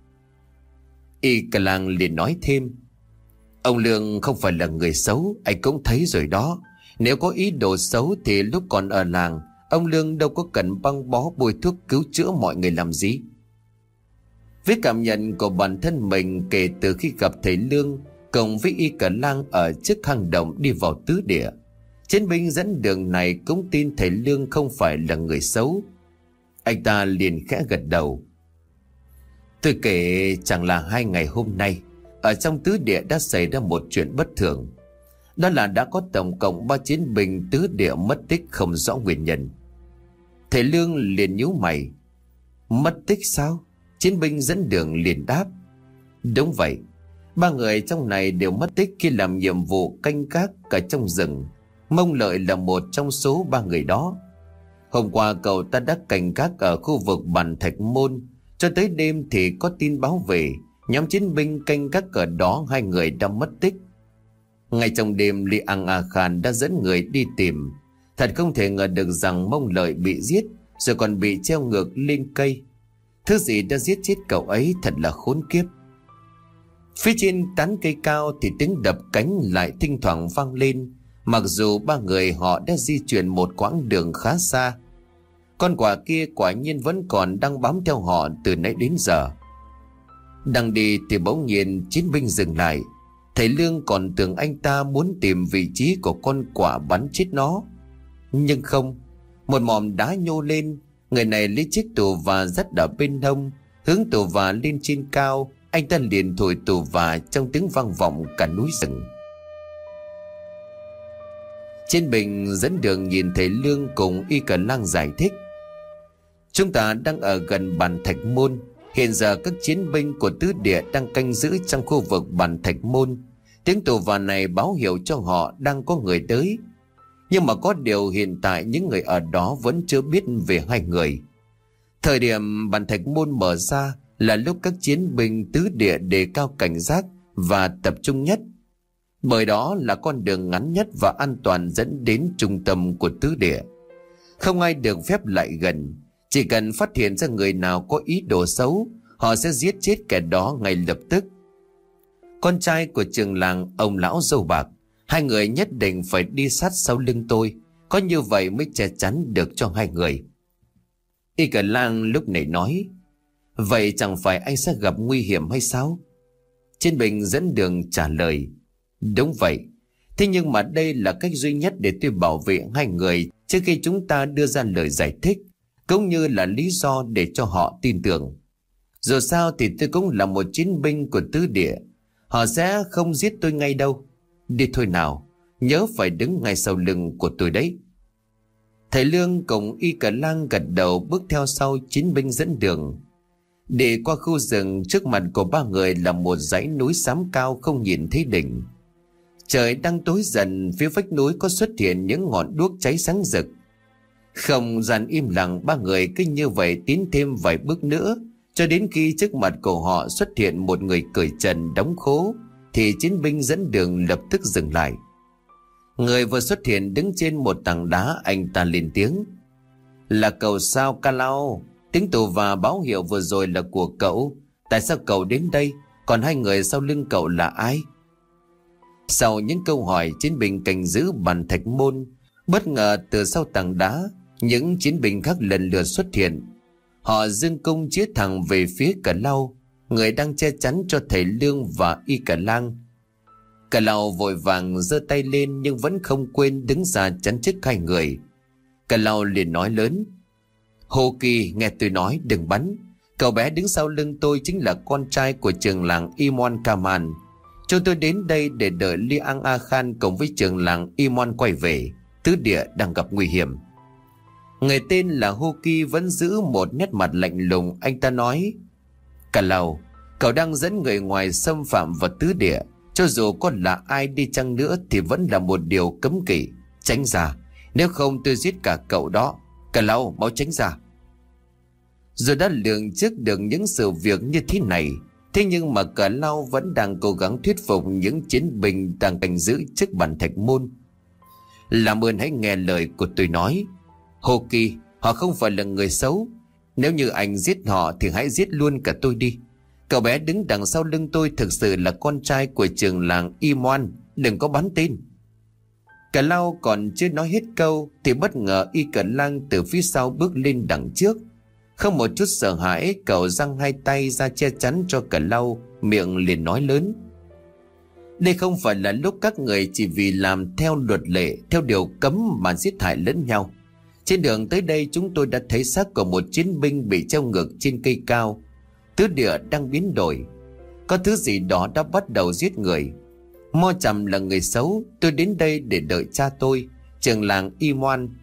Y Cả Làng liền nói thêm: Ông Lương không phải là người xấu, anh cũng thấy rồi đó. Nếu có ý đồ xấu thì lúc còn ở làng, ông Lương đâu có cần băng bó bôi thuốc cứu chữa mọi người làm gì. Với cảm nhận của bản thân mình kể từ khi gặp thầy Lương cùng với Y Cả Lang ở trước hang động đi vào tứ địa, chiến binh dẫn đường này cũng tin thầy Lương không phải là người xấu. Anh ta liền khẽ gật đầu: Tôi kể chẳng là hai ngày hôm nay ở trong tứ địa đã xảy ra một chuyện bất thường. Đó là đã có tổng cộng ba chiến binh tứ địa mất tích không rõ nguyên nhân. Thầy Lương liền nhíu mày: Mất tích sao? Chiến binh dẫn đường liền đáp. Đúng vậy, ba người trong này đều mất tích khi làm nhiệm vụ canh gác cả trong rừng. Mông Lợi là một trong số ba người đó. Hôm qua cậu ta đã canh gác ở khu vực Bàn Thạch Môn, cho tới đêm thì có tin báo về nhóm chiến binh canh gác ở đó hai người đã mất tích. Ngay trong đêm, Li Ang A Khan đã dẫn người đi tìm. Thật không thể ngờ được rằng Mông Lợi bị giết rồi còn bị treo ngược lên cây. Thứ gì đã giết chết cậu ấy thật là khốn kiếp. Phía trên tán cây cao thì tiếng đập cánh lại thỉnh thoảng vang lên, mặc dù ba người họ đã di chuyển một quãng đường khá xa. Con quạ kia quả nhiên vẫn còn đang bám theo họ từ nãy đến giờ. Đang đi thì bỗng nhiên chiến binh dừng lại. Thầy Lương còn tưởng anh ta muốn tìm vị trí của con quạ bắn chết nó. Nhưng không, một mỏm đá nhô lên. Người này lấy chiếc tù và dắt ở bên hông, hướng tù và lên trên cao. Anh ta liền thổi tù và trong tiếng vang vọng cả núi rừng. Trên bình dẫn đường nhìn thấy Lương cùng Y Cờ Lang giải thích. Chúng ta đang ở gần Bàn Thạch Môn. Hiện giờ các chiến binh của tứ địa đang canh giữ trong khu vực Bàn Thạch Môn. Tiếng tù và này báo hiệu cho họ đang có người tới. Nhưng mà có điều hiện tại những người ở đó vẫn chưa biết về hai người. Thời điểm Bàn Thạch Môn mở ra là lúc các chiến binh tứ địa đề cao cảnh giác và tập trung nhất. Bởi đó là con đường ngắn nhất và an toàn dẫn đến trung tâm của tứ địa. Không ai được phép lại gần. Chỉ cần phát hiện ra người nào có ý đồ xấu, họ sẽ giết chết kẻ đó ngay lập tức. Con trai của trường làng, ông lão râu bạc, hai người nhất định phải đi sát sau lưng tôi. Có như vậy mới che chắn được cho hai người. Y Cờ Lang lúc này nói. Vậy chẳng phải anh sẽ gặp nguy hiểm hay sao? Chiến binh dẫn đường trả lời. Đúng vậy. Thế nhưng mà đây là cách duy nhất để tôi bảo vệ hai người trước khi chúng ta đưa ra lời giải thích, cũng như là lý do để cho họ tin tưởng. Dù sao thì tôi cũng là một chiến binh của tứ địa. Họ sẽ không giết tôi ngay đâu. Đi thôi nào, nhớ phải đứng ngay sau lưng của tôi đấy. Thầy Lương cùng Y Cờ Lang gật đầu bước theo sau chiến binh dẫn đường. Để qua khu rừng, trước mặt của ba người là một dãy núi xám cao không nhìn thấy đỉnh. Trời đang tối dần, phía vách núi có xuất hiện những ngọn đuốc cháy sáng rực. Không gian im lặng, ba người cứ như vậy tiến thêm vài bước nữa, cho đến khi trước mặt của họ xuất hiện một người cởi trần đóng khố, thì chiến binh dẫn đường lập tức dừng lại. Người vừa xuất hiện đứng trên một tảng đá, anh ta lên tiếng. Là cậu sao Ca Lao? Tiếng tù và báo hiệu vừa rồi là của cậu. Tại sao cậu đến đây? Còn hai người sau lưng cậu là ai? Sau những câu hỏi, chiến binh canh giữ Bàn Thạch Môn. Bất ngờ từ sau tảng đá, những chiến binh khác lần lượt xuất hiện. Họ giương cung chĩa thẳng về phía Cờ Lao, người đang che chắn cho thầy Lương và Y Cờ Lang. Cờ Lao vội vàng giơ tay lên nhưng vẫn không quên đứng ra chắn trước hai người. Cờ Lao liền nói lớn. Hồ Kỳ, nghe tôi nói, đừng bắn. Cậu bé đứng sau lưng tôi chính là con trai của trường làng Imon Kaman. Chúng tôi đến đây để đợi Li Ang A Khan cùng với trường làng Imon quay về. Tứ địa đang gặp nguy hiểm. Người tên là Hồ Kỳ vẫn giữ một nét mặt lạnh lùng. Anh ta nói. Cả lầu, cậu đang dẫn người ngoài xâm phạm vào tứ địa. Cho dù có là ai đi chăng nữa thì vẫn là một điều cấm kỵ. Tránh ra, nếu không tôi giết cả cậu đó. Cả lầu, mau tránh ra. Rồi đã lường trước được những sự việc như thế này, thế nhưng mà Cả Lao vẫn đang cố gắng thuyết phục những chiến binh đang canh giữ trước Bàn Thạch Môn. Làm ơn hãy nghe lời của tôi nói. Hồ Kỳ, họ không phải là người xấu. Nếu như anh giết họ thì hãy giết luôn cả tôi đi. Cậu bé đứng đằng sau lưng tôi thực sự là con trai của trường làng Imon. Đừng có bắn tin. Cả Lao còn chưa nói hết câu thì bất ngờ Y Cờ Lang từ phía sau bước lên đằng trước. Không một chút sợ hãi, cậu giang hai tay ra che chắn cho Cả Lao, miệng liền nói lớn. Đây không phải là lúc các người chỉ vì làm theo luật lệ, theo điều cấm mà giết hại lẫn nhau. Trên đường tới đây chúng tôi đã thấy xác của một chiến binh bị treo ngược trên cây cao. Tứ địa đang biến đổi. Có thứ gì đó đã bắt đầu giết người. Mo Trầm là người xấu. Tôi đến đây để đợi cha tôi, trường làng Imon.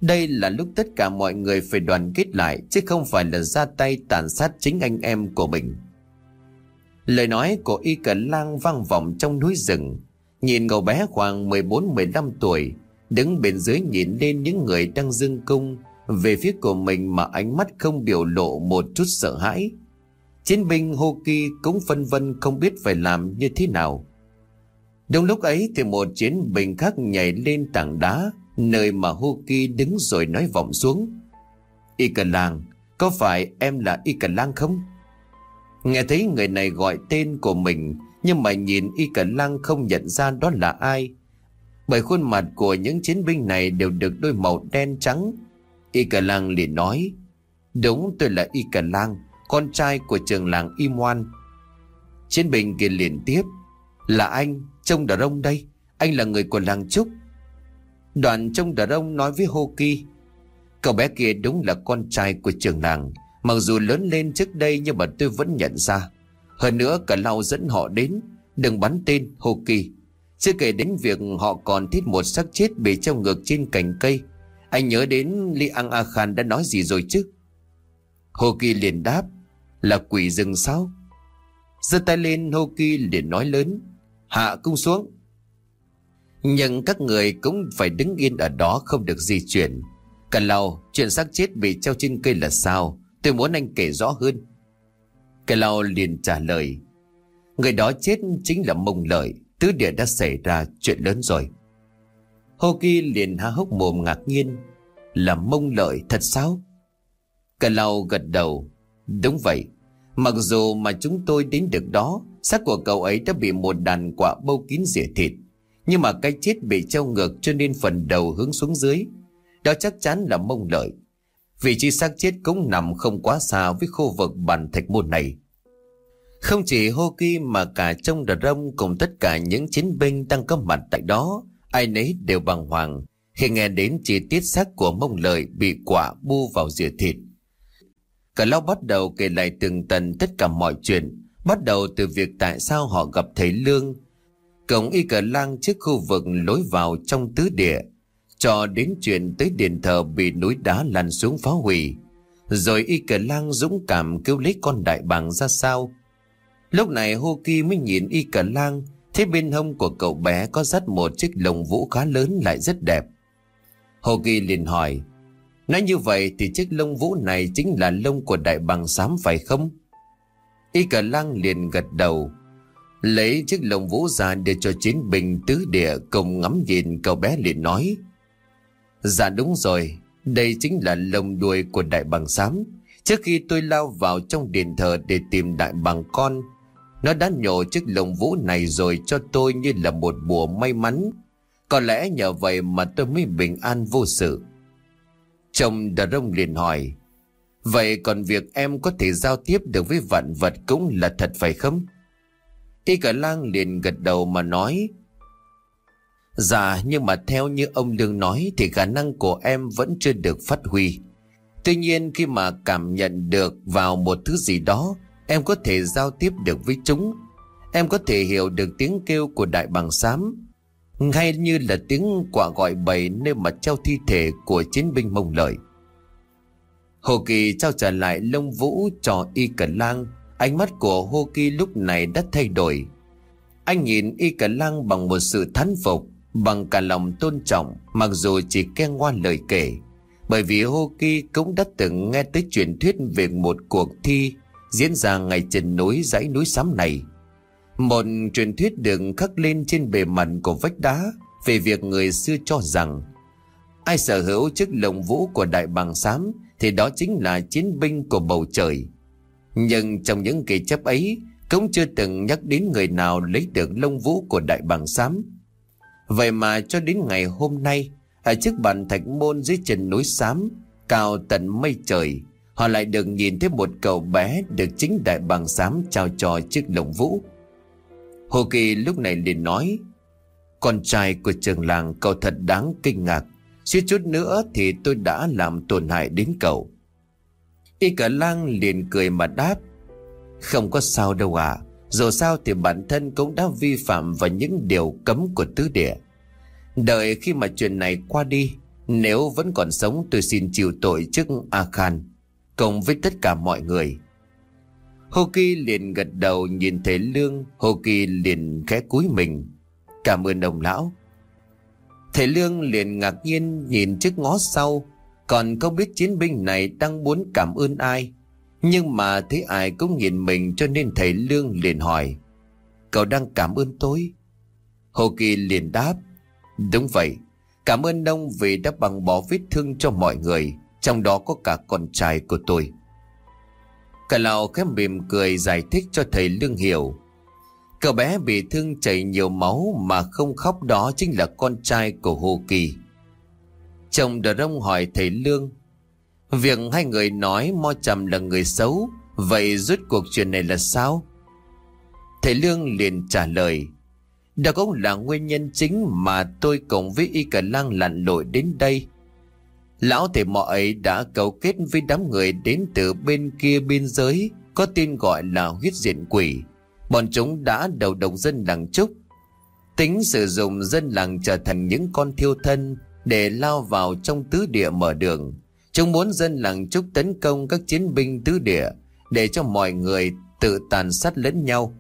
Đây là lúc tất cả mọi người phải đoàn kết lại, chứ không phải là ra tay tàn sát chính anh em của mình. Lời nói của Y Cờ Lang vang vọng trong núi rừng. Nhìn cậu bé khoảng mười bốn mười lăm tuổi đứng bên dưới nhìn lên những người đang dương cung về phía của mình mà ánh mắt không biểu lộ một chút sợ hãi. Chiến binh Hoki cũng phân vân không biết phải làm như thế nào. Đúng lúc ấy thì một chiến binh khác nhảy lên tảng đá nơi mà Hoki đứng rồi nói vọng xuống: Y Cờ Lang, có phải em là Y Cờ Lang không? Nghe thấy người này gọi tên của mình, nhưng mà nhìn Y Cờ Lang không nhận ra đó là ai, bởi khuôn mặt của những chiến binh này đều được đôi màu đen trắng. Y Cờ Lang liền nói: đúng, tôi là Y Cờ Lang, con trai của trưởng làng Y Moan. Chiến binh kia liền tiếp: là anh, Trông Đờ Rông đây, anh là người của làng Trúc. Đoạn Trông Đờ Rông nói với Hoki: cậu bé kia đúng là con trai của trưởng làng, mặc dù lớn lên trước đây nhưng mà tôi vẫn nhận ra. Hơn nữa cả lau dẫn họ đến, đừng bắn tên Hoki. Chưa kể đến việc họ còn thiết một xác chết bị treo ngược trên cành cây. Anh nhớ đến Liang A Khan đã nói gì rồi chứ? Hoki liền đáp: là quỷ rừng sao? Giơ tay lên, Hoki liền nói lớn: hạ cung xuống. Nhưng các người cũng phải đứng yên ở đó, không được di chuyển. Cả lau, chuyện xác chết bị treo trên cây là sao? Tôi muốn anh kể rõ hơn. Cả lau liền trả lời: người đó chết chính là Mông Lợi. Tứ địa đã xảy ra chuyện lớn rồi. Hoki liền há hốc mồm ngạc nhiên: là Mông Lợi thật sao? Cả lau gật đầu: đúng vậy. Mặc dù mà chúng tôi đến được đó, xác của cậu ấy đã bị một đàn quạ bâu kín rỉa thịt, nhưng mà cái chết bị treo ngược cho nên phần đầu hướng xuống dưới. Đó chắc chắn là Mông Lợi. Vị trí xác chết cũng nằm không quá xa với khu vực bản thạch môn này. Không chỉ Hoki mà cả Trông Đờ Rông cùng tất cả những chiến binh đang có mặt tại đó, ai nấy đều bàng hoàng khi nghe đến chi tiết xác của Mông Lợi bị quạ bu vào rỉa thịt. Cả lau bắt đầu kể lại tường tận tất cả mọi chuyện, bắt đầu từ việc tại sao họ gặp thầy Lương, cổng Y Cờ Lang trước khu vực lối vào trong tứ địa, cho đến chuyện tới đền thờ bị núi đá lăn xuống phá hủy, rồi Y Cờ Lang dũng cảm cứu lấy con đại bàng ra sao. Lúc này Hoki mới nhìn Y Cờ Lang, thấy bên hông của cậu bé có dắt một chiếc lồng vũ khá lớn lại rất đẹp. Hoki liền hỏi: nói như vậy thì chiếc lông vũ này chính là lông của đại bàng xám phải không? Y Cờ Lang liền gật đầu, lấy chiếc lông vũ ra để cho chiến binh tứ địa cùng ngắm nhìn. Cậu bé liền nói: dạ đúng rồi, đây chính là lông đuôi của đại bàng xám. Trước khi tôi lao vào trong đền thờ để tìm đại bàng con, nó đã nhổ chiếc lông vũ này rồi cho tôi như là một bùa may mắn. Có lẽ nhờ vậy mà tôi mới bình an vô sự. Trông Đờ Rông liền hỏi: vậy còn việc em có thể giao tiếp được với vạn vật cũng là thật phải không? Y Cờ Lang liền gật đầu mà nói: dạ, nhưng mà theo như ông Lương nói thì khả năng của em vẫn chưa được phát huy. Tuy nhiên khi mà cảm nhận được vào một thứ gì đó, em có thể giao tiếp được với chúng. Em có thể hiểu được tiếng kêu của đại bàng xám, hay như là tiếng quạ gọi bầy nơi mà treo thi thể của chiến binh Mông Lợi. Hoki trao trả lại lông vũ cho Y Cờ Lang. Ánh mắt của Hoki lúc này đã thay đổi. Anh nhìn Y Cờ Lang bằng một sự thán phục, bằng cả lòng tôn trọng, mặc dù chỉ nghe qua lời kể. Bởi vì Hoki cũng đã từng nghe tới truyền thuyết về một cuộc thi diễn ra ngay trên núi dãy núi xám này. Một truyền thuyết được khắc lên trên bề mặt của vách đá về việc người xưa cho rằng ai sở hữu chiếc lông vũ của đại bàng xám thì đó chính là chiến binh của bầu trời. Nhưng trong những ghi chép ấy cũng chưa từng nhắc đến người nào lấy được lông vũ của đại bàng xám. Vậy mà cho đến ngày hôm nay, ở trước bàn thạch môn dưới chân núi xám cao tận mây trời, họ lại được nhìn thấy một cậu bé được chính đại bàng xám trao cho chiếc lông vũ. Hoki lúc này liền nói: con trai của trưởng làng, cậu thật đáng kinh ngạc. Suýt chút nữa thì tôi đã làm tổn hại đến cậu. Y Cờ Lang liền cười mà đáp: không có sao đâu ạ. À. Dù sao thì bản thân cũng đã vi phạm vào những điều cấm của tứ địa. Đợi khi mà chuyện này qua đi, Nếu vẫn còn sống tôi xin chịu tội trước A Khan cùng với tất cả mọi người. Hô Kỳ liền gật đầu. Nhìn thấy Lương, Hô Kỳ liền khẽ cúi mình. Cảm ơn ông lão. Thầy Lương liền ngạc nhiên nhìn trước ngó sau, còn không biết chiến binh này đang muốn cảm ơn ai. Nhưng mà thấy ai cũng nhìn mình cho nên thầy Lương liền hỏi: Cậu đang cảm ơn tôi? Hô Kỳ liền đáp: Đúng vậy, cảm ơn ông vì đã bằng bỏ vết thương cho mọi người, trong đó có cả con trai của tôi. Cả lão khẽ mỉm cười giải thích cho thầy Lương hiểu. Cậu bé bị thương chảy nhiều máu mà không khóc đó chính là con trai của Hô Kỳ. Chồng Đờ Rông hỏi thầy Lương: Việc hai người nói Mo Trầm là người xấu, vậy rốt cuộc chuyện này là sao? Thầy Lương liền trả lời: Đó cũng là nguyên nhân chính mà tôi cùng với Y Cả Lang lặn lội đến đây. Lão thầy Mo ấy đã cấu kết với đám người đến từ bên kia biên giới có tên gọi là huyết diện quỷ. Bọn chúng đã đầu độc dân làng Trúc, tính sử dụng dân làng trở thành những con thiêu thân để lao vào trong tứ địa mở đường. Chúng muốn dân làng Trúc tấn công các chiến binh tứ địa để cho mọi người tự tàn sát lẫn nhau.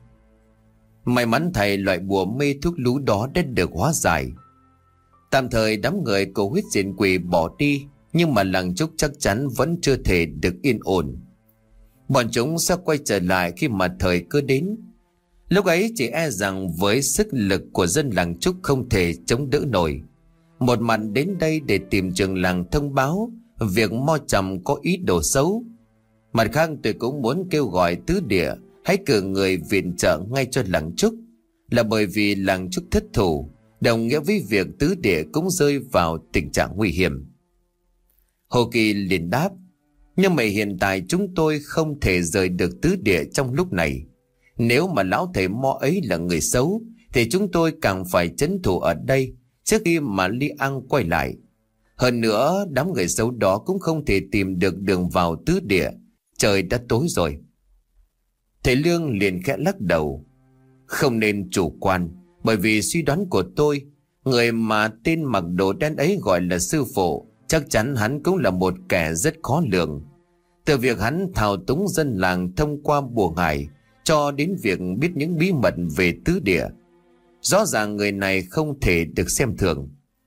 May mắn thầy loại bùa mê thuốc lú đó đã được hóa giải. Tạm thời đám người của huyết diện quỷ bỏ đi, nhưng mà làng Trúc chắc chắn vẫn chưa thể được yên ổn. Bọn chúng sẽ quay trở lại khi mà thời cơ đến. Lúc ấy chỉ e rằng với sức lực của dân làng Trúc không thể chống đỡ nổi. Một mặt đến đây để tìm trường làng thông báo việc Mo Trầm có ý đồ xấu. Mặt khác tôi cũng muốn kêu gọi tứ địa hãy cử người viện trợ ngay cho làng Trúc, là bởi vì làng Trúc thất thủ đồng nghĩa với việc tứ địa cũng rơi vào tình trạng nguy hiểm. Hồ Kỳ liền đáp: Nhưng mà hiện tại chúng tôi không thể rời được tứ địa trong lúc này. Nếu mà lão thầy Mo ấy là người xấu thì chúng tôi càng phải trấn thủ ở đây trước khi mà Li Ang quay lại. Hơn nữa đám người xấu đó cũng không thể tìm được đường vào tứ địa, trời đã tối rồi. Thầy Lương liền khẽ lắc đầu: Không nên chủ quan, bởi vì suy đoán của tôi, người mà tên mặc đồ đen ấy gọi là sư phụ, chắc chắn hắn cũng là một kẻ rất khó lường. Từ việc hắn thao túng dân làng thông qua bùa ngải cho đến việc biết những bí mật về tứ địa, rõ ràng người này không thể được xem thường.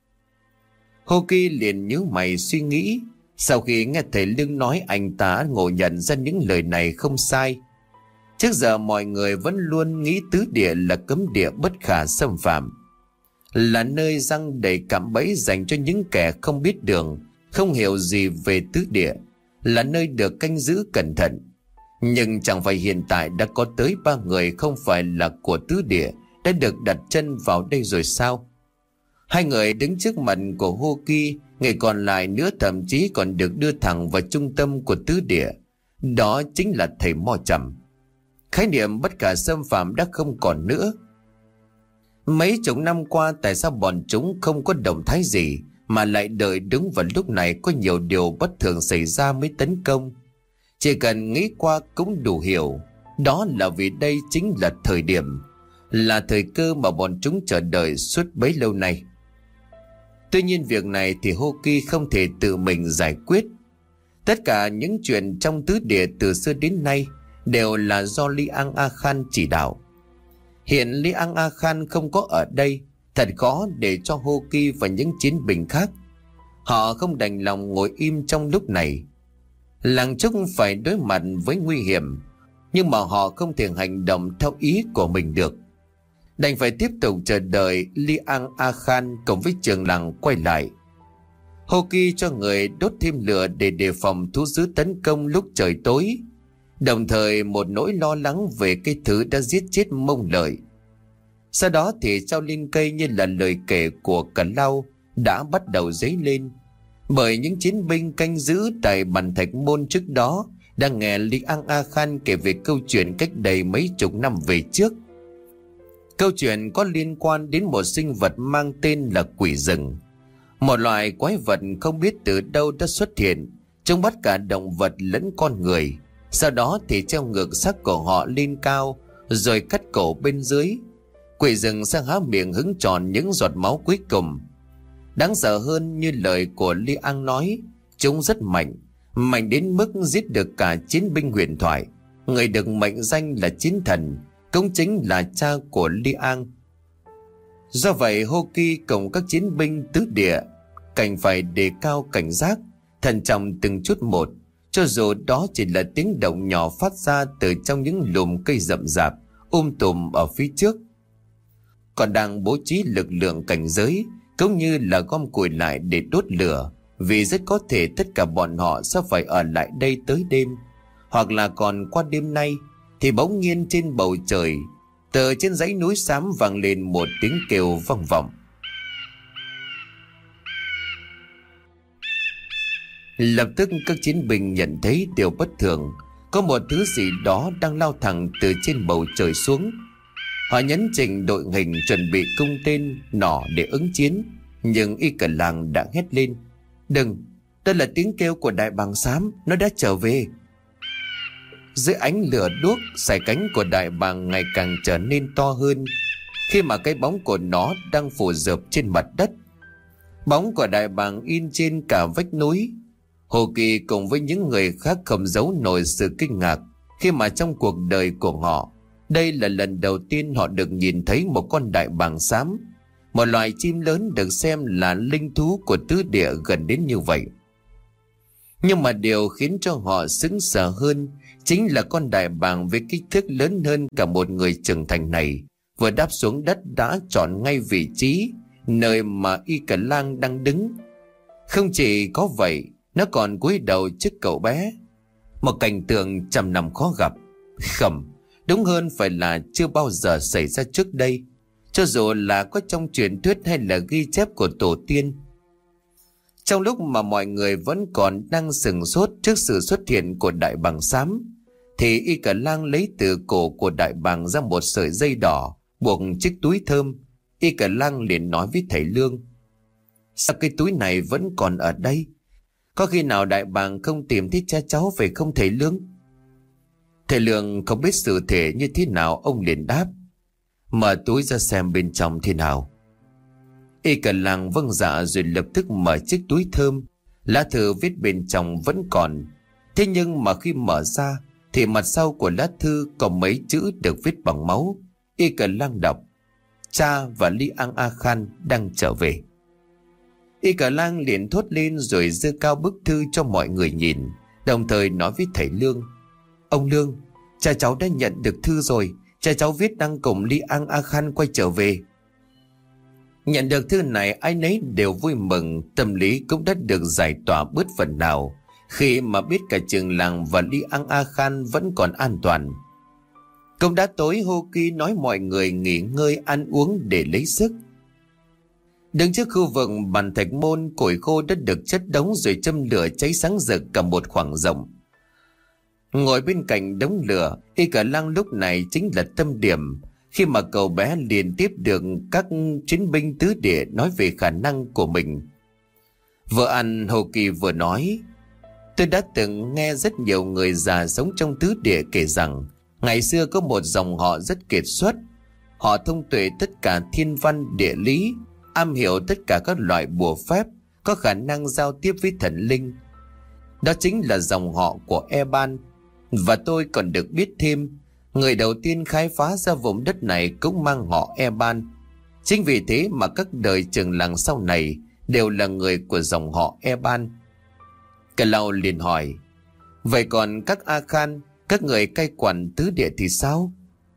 Hô Kỳ liền nhíu mày suy nghĩ. Sau khi nghe thầy Lương nói, anh ta ngộ nhận ra những lời này không sai. Trước giờ mọi người vẫn luôn nghĩ tứ địa là cấm địa bất khả xâm phạm, là nơi răng đầy cạm bẫy dành cho những kẻ không biết đường, không hiểu gì về tứ địa, là nơi được canh giữ cẩn thận. Nhưng chẳng phải hiện tại đã có tới ba người không phải là của tứ địa đã được đặt chân vào đây rồi sao? Hai người đứng trước mặt của Hô Kỳ, người còn lại nữa thậm chí còn được đưa thẳng vào trung tâm của tứ địa. Đó chính là thầy Mo Trầm. Khái niệm bất khả xâm phạm đã không còn nữa. Mấy chục năm qua tại sao bọn chúng không có động thái gì mà lại đợi đúng vào lúc này có nhiều điều bất thường xảy ra mới tấn công? Chỉ cần nghĩ qua cũng đủ hiểu, đó là vì đây chính là thời điểm, là thời cơ mà bọn chúng chờ đợi suốt bấy lâu nay. Tuy nhiên việc này thì Hô Kỳ không thể tự mình giải quyết. Tất cả những chuyện trong tứ địa từ xưa đến nay đều là do Li Ang A Khan chỉ đạo. Hiện Li Ang A Khan không có ở đây, thật khó để cho Hô Kỳ và những chiến binh khác. Họ không đành lòng ngồi im trong lúc này. Làng Trúc phải đối mặt với nguy hiểm, nhưng mà họ không thể hành động theo ý của mình được. Đành phải tiếp tục chờ đợi Li Ang A Khan cùng với trường làng quay lại. Hô Kỳ cho người đốt thêm lửa để đề phòng thú dữ tấn công lúc trời tối, đồng thời một nỗi lo lắng về cái thứ đã giết chết Mông Lợi. Sau đó thì trao lên cây như là lời kể của Cả Lau đã bắt đầu dấy lên, bởi những chiến binh canh giữ tại Bàn Thạch Môn trước đó đang nghe Li Ang A Khan kể về câu chuyện cách đây mấy chục năm về trước. Câu chuyện có liên quan đến một sinh vật mang tên là quỷ rừng, một loại quái vật không biết từ đâu đã xuất hiện, trông bắt cả động vật lẫn con người. Sau đó thì treo ngược xác của họ lên cao, rồi cắt cổ bên dưới. Quỷ rừng sang há miệng hứng tròn những giọt máu cuối cùng. Đáng sợ hơn như lời của Li An nói, chúng rất mạnh, mạnh đến mức giết được cả chiến binh huyền thoại. Người được mệnh danh là chiến thần cũng chính là cha của Li An. Do vậy Hô Kỳ cùng các chiến binh tứ địa cảnh phải đề cao cảnh giác, thận trọng từng chút một, cho dù đó chỉ là tiếng động nhỏ phát ra từ trong những lùm cây rậm rạp um tùm ở phía trước. Còn đang bố trí lực lượng cảnh giới cũng như là gom củi lại để đốt lửa, vì rất có thể tất cả bọn họ sẽ phải ở lại đây tới đêm, hoặc là còn qua đêm nay. Thì bỗng nhiên trên bầu trời, từ trên dãy núi xám vang lên một tiếng kêu vang vọng. Lập tức các chiến binh nhận thấy điều bất thường, có một thứ gì đó đang lao thẳng từ trên bầu trời xuống. Họ nhấn chỉnh đội hình chuẩn bị cung tên nỏ để ứng chiến, nhưng Y Cờ Lang đã hét lên: "Đừng! Đó là tiếng kêu của đại bàng xám, nó đã trở về." Dưới ánh lửa đuốc, sải cánh của đại bàng ngày càng trở nên to hơn, khi mà cái bóng của nó đang phủ rợp trên mặt đất. Bóng của đại bàng in trên cả vách núi. Hồ Kỳ cùng với những người khác không giấu nổi sự kinh ngạc, khi mà trong cuộc đời của họ, đây là lần đầu tiên họ được nhìn thấy một con đại bàng xám, một loài chim lớn được xem là linh thú của tứ địa gần đến như vậy. Nhưng mà điều khiến cho họ sững sờ hơn chính là con đại bàng với kích thước lớn hơn cả một người trưởng thành này vừa đáp xuống đất đã chọn ngay vị trí nơi mà Y Cờ Lang đang đứng. Không chỉ có vậy, nó còn cúi đầu trước cậu bé, một cảnh tượng trăm năm khó gặp. Khẩm, đúng hơn phải là chưa bao giờ xảy ra trước đây, cho dù là có trong truyền thuyết hay là ghi chép của tổ tiên. Trong lúc mà mọi người vẫn còn đang sửng sốt trước sự xuất hiện của đại bàng xám, thì Y Cờ Lang lấy từ cổ của đại bàng ra một sợi dây đỏ buộc chiếc túi thơm. Y Cờ Lang liền nói với thầy Lương: "Sao cái túi này vẫn còn ở đây? Có khi nào đại bàng không tìm thấy cha cháu phải không thầy Lương?" Thầy Lương không biết sự thể như thế nào, ông liền đáp: "Mở túi ra xem bên trong thế nào." Y Cờ Lang vâng dạ rồi lập tức mở chiếc túi thơm. Lá thư viết bên trong vẫn còn, thế nhưng mà khi mở ra thì mặt sau của lá thư có mấy chữ được viết bằng máu. Y Cờ Lang đọc: "Cha và Li An A Khan đang trở về." Y Cờ Lang liền thốt lên rồi giơ cao bức thư cho mọi người nhìn, đồng thời nói với thầy Lương: "Ông Lương, cha cháu đã nhận được thư rồi. Cha cháu viết đang cùng Li An A Khan quay trở về." Nhận được thư này, ai nấy đều vui mừng, tâm lý cũng đã được giải tỏa bớt phần nào khi mà biết cả trường làng và Li An A Khan vẫn còn an toàn. Cũng đã tối, Hô Kỳ nói mọi người nghỉ ngơi ăn uống để lấy sức. Đứng trước khu vực bàn thạch môn, củi khô đã được chất đống rồi châm lửa cháy sáng rực cả một khoảng rộng. Ngồi bên cạnh đống lửa, Y Cờ Lang lúc này chính là tâm điểm, khi mà cậu bé liên tiếp được các chiến binh tứ địa nói về khả năng của mình. Vừa ăn, Hồ Kỳ vừa nói: "Tôi đã từng nghe rất nhiều người già sống trong tứ địa kể rằng ngày xưa có một dòng họ rất kiệt xuất. Họ thông tuệ tất cả thiên văn địa lý, am hiểu tất cả các loại bùa phép, có khả năng giao tiếp với thần linh. Đó chính là dòng họ của Eban. Và tôi còn được biết thêm, người đầu tiên khai phá ra vùng đất này cũng mang họ Eban. Chính vì thế mà các đời trường làng sau này đều là người của dòng họ Eban." Cờ Lao liền hỏi: "Vậy còn các A Khan, các người cai quản tứ địa thì sao?"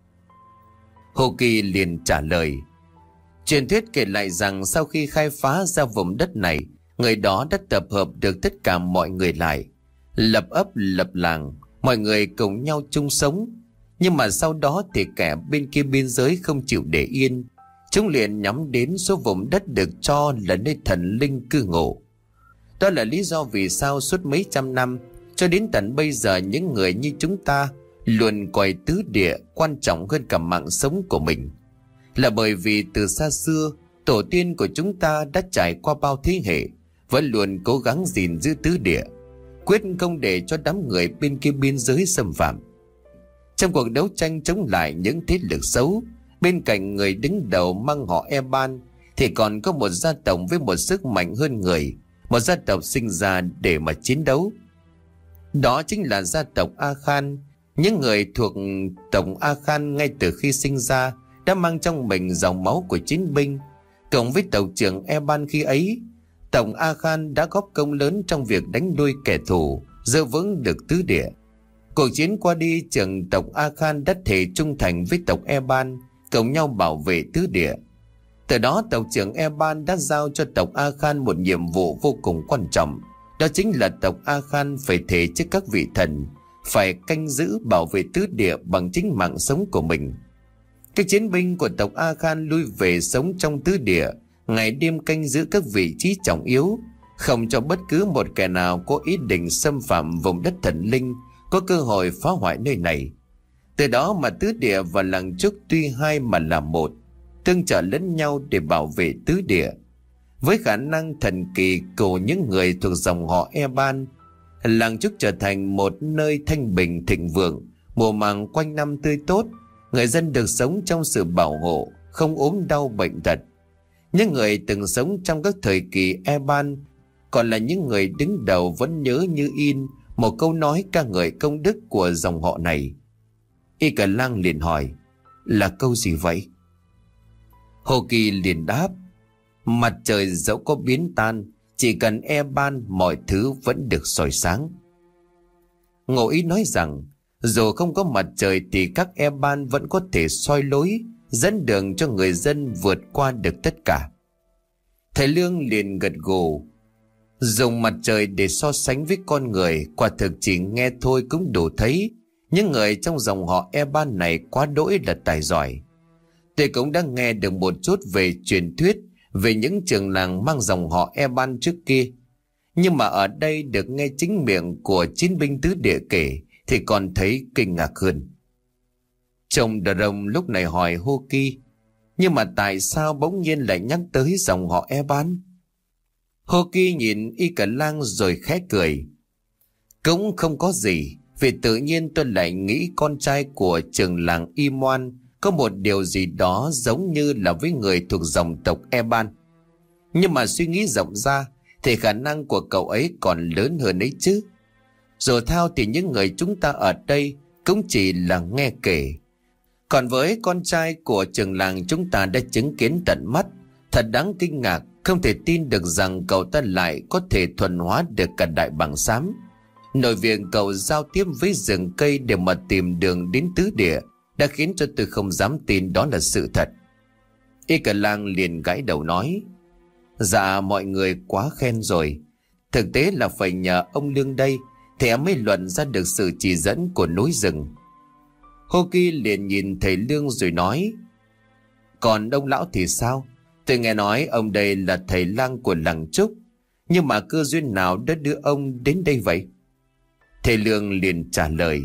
Hồ Kỳ liền trả lời: "Truyền thuyết kể lại rằng sau khi khai phá ra vùng đất này, người đó đã tập hợp được tất cả mọi người lại, lập ấp lập làng, mọi người cùng nhau chung sống. Nhưng mà sau đó thì kẻ bên kia biên giới không chịu để yên, chúng liền nhắm đến số vùng đất được cho là nơi thần linh cư ngụ. Đó là lý do vì sao suốt mấy trăm năm cho đến tận bây giờ những người như chúng ta luôn coi tứ địa quan trọng hơn cả mạng sống của mình. Là bởi vì từ xa xưa, tổ tiên của chúng ta đã trải qua bao thế hệ vẫn luôn cố gắng gìn giữ tứ địa, quyết không để cho đám người bên kia biên giới xâm phạm. Trong cuộc đấu tranh chống lại những thế lực xấu, bên cạnh người đứng đầu mang họ Eban thì còn có một gia tộc với một sức mạnh hơn người, một gia tộc sinh ra để mà chiến đấu. Đó chính là gia tộc A Khan. Những người thuộc tộc A Khan ngay từ khi sinh ra đã mang trong mình dòng máu của chiến binh. Cộng với tộc trưởng Eban khi ấy, tộc A Khan đã góp công lớn trong việc đánh đuôi kẻ thù, giữ vững được tứ địa. Cuộc chiến qua đi, trưởng tộc A Khan đã thề trung thành với tộc Eban, cùng nhau bảo vệ tứ địa. Từ đó tộc trưởng Eban đã giao cho tộc A Khan một nhiệm vụ vô cùng quan trọng. Đó chính là tộc A Khan phải thề trước các vị thần, phải canh giữ bảo vệ tứ địa bằng chính mạng sống của mình. Các chiến binh của tộc A Khan lui về sống trong tứ địa, ngày đêm canh giữ các vị trí trọng yếu, không cho bất cứ một kẻ nào có ý định xâm phạm vùng đất thần linh có cơ hội phá hoại nơi này. Từ đó mà tứ địa và làng Trúc tuy hai mà là một, tương trợ lẫn nhau để bảo vệ tứ địa. Với khả năng thần kỳ của những người thuộc dòng họ Eban, làng Trúc trở thành một nơi thanh bình thịnh vượng, mùa màng quanh năm tươi tốt. Người dân được sống trong sự bảo hộ, không ốm đau bệnh tật. Những người từng sống trong các thời kỳ Eban còn là những người đứng đầu vẫn nhớ như in một câu nói ca ngợi công đức của dòng họ này. Y Cả Lang liền hỏi, là câu gì vậy? Hồ Kỳ liền đáp, mặt trời dẫu có biến tan, chỉ cần Eban mọi thứ vẫn được soi sáng. Ngộ Ý nói rằng, dù không có mặt trời thì các Eban vẫn có thể soi lối, dẫn đường cho người dân vượt qua được tất cả. Thầy Lương liền gật gù, dùng mặt trời để so sánh với con người, quả thực chỉ nghe thôi cũng đủ thấy những người trong dòng họ Eban này quá đỗi là tài giỏi. Tôi cũng đã nghe được một chút về truyền thuyết về những trường làng mang dòng họ Eban trước kia, nhưng mà ở đây được nghe chính miệng của chiến binh tứ địa kể thì còn thấy kinh ngạc hơn. Chồng Đờ Rồng lúc này hỏi Hô Kỳ, nhưng mà tại sao bỗng nhiên lại nhắc tới dòng họ Eban? Hô Kỳ nhìn Y Cả Lang rồi khẽ cười. Cũng không có gì, vì tự nhiên tôi lại nghĩ con trai của trường làng Y Moan có một điều gì đó giống như là với người thuộc dòng tộc Eban. Nhưng mà suy nghĩ rộng ra thì khả năng của cậu ấy còn lớn hơn ấy chứ. Dù thao thì những người chúng ta ở đây cũng chỉ là nghe kể. Còn với con trai của trường làng chúng ta đã chứng kiến tận mắt. Thật đáng kinh ngạc, không thể tin được rằng cậu ta lại có thể thuần hóa được cả đại bàng xám. Nội việc cậu giao tiếp với rừng cây để mà tìm đường đến tứ địa đã khiến cho tôi không dám tin đó là sự thật. Y Cả Lang liền gãi đầu nói, dạ mọi người quá khen rồi. Thực tế là phải nhờ ông Lương đây thì em mới luận ra được sự chỉ dẫn của núi rừng. Hô Kỳ liền nhìn thầy Lương rồi nói, còn ông lão thì sao? Tôi nghe nói ông đây là thầy lang của làng Trúc, nhưng mà cơ duyên nào đã đưa ông đến đây vậy? Thầy Lương liền trả lời,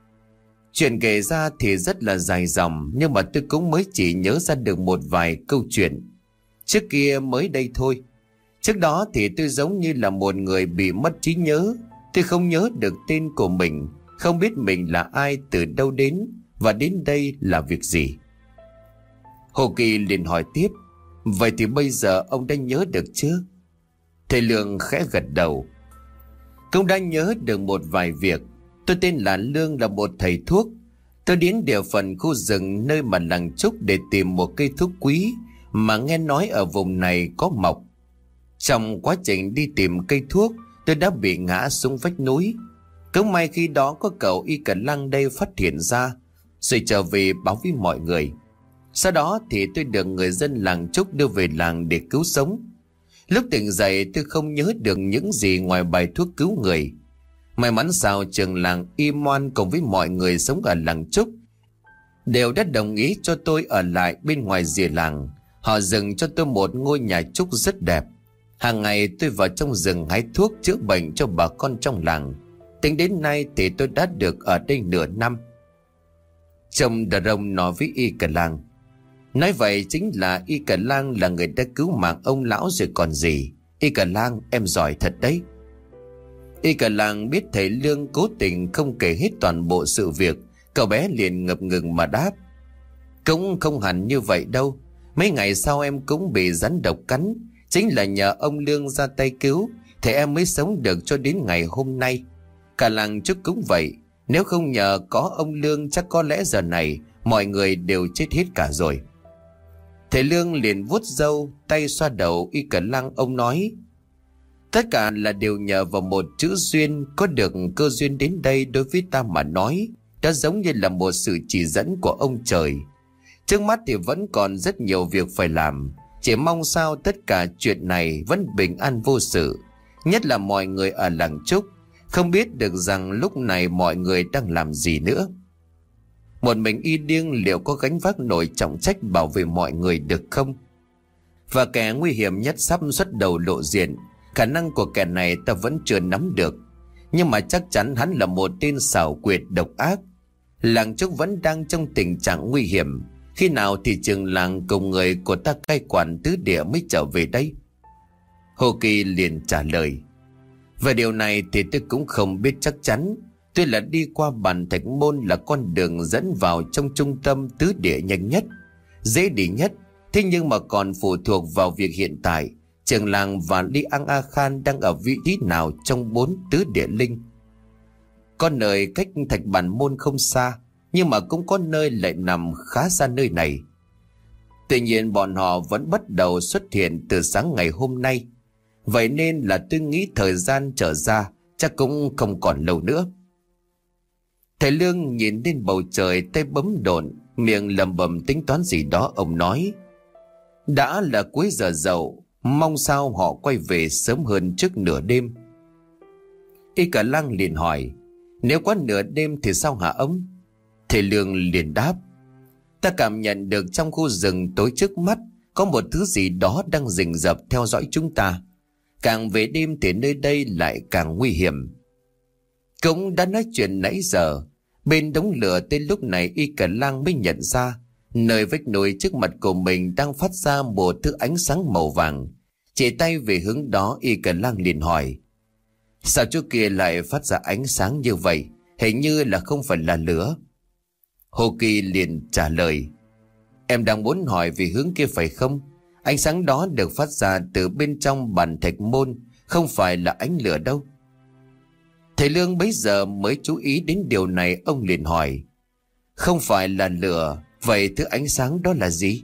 chuyện kể ra thì rất là dài dòng, nhưng mà tôi cũng mới chỉ nhớ ra được một vài câu chuyện trước kia mới đây thôi. Trước đó thì tôi giống như là một người bị mất trí nhớ. Tôi không nhớ được tên của mình, không biết mình là ai, từ đâu đến và đến đây là việc gì. Hồ Kỳ liền hỏi tiếp, vậy thì bây giờ ông đã nhớ được chưa? Thầy Lương khẽ gật đầu, cũng đã nhớ được một vài việc. Tôi tên là Lương, là một thầy thuốc. Tôi đến địa phận khu rừng nơi mà làng Trúc để tìm một cây thuốc quý mà nghe nói ở vùng này có mọc. Trong quá trình đi tìm cây thuốc, tôi đã bị ngã xuống vách núi. Cũng may khi đó có cậu Y Cả Lang đây phát hiện ra, rồi trở về báo với mọi người. Sau đó thì tôi được người dân làng Trúc đưa về làng để cứu sống. Lúc tỉnh dậy tôi không nhớ được những gì ngoài bài thuốc cứu người. May mắn sao trường làng Y Moan cùng với mọi người sống ở làng Trúc đều đã đồng ý cho tôi ở lại bên ngoài rìa làng. Họ dựng cho tôi một ngôi nhà trúc rất đẹp. Hàng ngày tôi vào trong rừng hái thuốc chữa bệnh cho bà con trong làng. Tính đến nay thì tôi đã được ở đây nửa năm. Chồng Đờ Rồng nói với Y Cả Lang, nói vậy chính là Y Cả Lang là người đã cứu mạng ông lão rồi còn gì. Y Cả Lang, em giỏi thật đấy. Y Cả Lang biết thầy Lương cố tình không kể hết toàn bộ sự việc, cậu bé liền ngập ngừng mà đáp, cũng không hẳn như vậy đâu. Mấy ngày sau em cũng bị rắn độc cắn. Chính là nhờ ông Lương ra tay cứu thì em mới sống được cho đến ngày hôm nay. Cả làng Trúc cũng vậy. Nếu không nhờ có ông Lương chắc có lẽ giờ này mọi người đều chết hết cả rồi. Thầy Lương liền vuốt râu, tay xoa đầu Y Cẩn Lăng. Ông nói: tất cả là đều nhờ vào một chữ duyên. Có được cơ duyên đến đây đối với ta mà nói đã giống như là một sự chỉ dẫn của ông trời. Trước mắt thì vẫn còn rất nhiều việc phải làm. Chỉ mong sao tất cả chuyện này vẫn bình an vô sự. Nhất là mọi người ở làng Trúc không biết được rằng lúc này mọi người đang làm gì nữa. Một mình Y Điêng liệu có gánh vác nổi trọng trách bảo vệ mọi người được không? Và kẻ nguy hiểm nhất sắp xuất đầu lộ diện. Khả năng của kẻ này ta vẫn chưa nắm được, nhưng mà chắc chắn hắn là một tên xảo quyệt độc ác. Làng Trúc vẫn đang trong tình trạng nguy hiểm. Khi nào thì trường làng cùng người của ta cai quản tứ địa mới trở về đây? Hồ Kỳ liền trả lời: về điều này thì tôi cũng không biết chắc chắn. Tuy là đi qua Bàn Thạch Môn là con đường dẫn vào trong trung tâm tứ địa nhanh nhất, dễ đi nhất. Thế nhưng mà còn phụ thuộc vào việc hiện tại trường làng và Li Ang A Khan đang ở vị trí nào trong bốn tứ địa linh. Có nơi cách Thạch Bản Môn không xa, nhưng mà cũng có nơi lại nằm khá xa nơi này. Tuy nhiên bọn họ vẫn bắt đầu xuất hiện từ sáng ngày hôm nay. Vậy nên là tôi nghĩ thời gian trở ra chắc cũng không còn lâu nữa. Thầy Lương nhìn lên bầu trời, tay bấm độn, miệng lẩm bẩm tính toán gì đó. Ông nói: đã là cuối giờ dậu, mong sao họ quay về sớm hơn trước nửa đêm. Y Cả Lăng liền hỏi: nếu quá nửa đêm thì sao hả ông? Thầy Lương liền đáp: ta cảm nhận được trong khu rừng tối trước mắt có một thứ gì đó đang rình rập theo dõi chúng ta. Càng về đêm thì nơi đây lại càng nguy hiểm. Cũng đã nói chuyện nãy giờ, bên đống lửa tới lúc này Y Cả Lăng mới nhận ra nơi vách núi trước mặt của mình đang phát ra một thứ ánh sáng màu vàng. Chỉ tay về hướng đó, Y Cả Lăng liền hỏi: sao chỗ kia lại phát ra ánh sáng như vậy? Hình như là không phải là lửa. Hồ Kỳ liền trả lời: em đang muốn hỏi về hướng kia phải không? Ánh sáng đó được phát ra từ bên trong Bàn Thạch Môn, không phải là ánh lửa đâu. Thầy Lương bấy giờ mới chú ý đến điều này. Ông liền hỏi: không phải là lửa, vậy thứ ánh sáng đó là gì?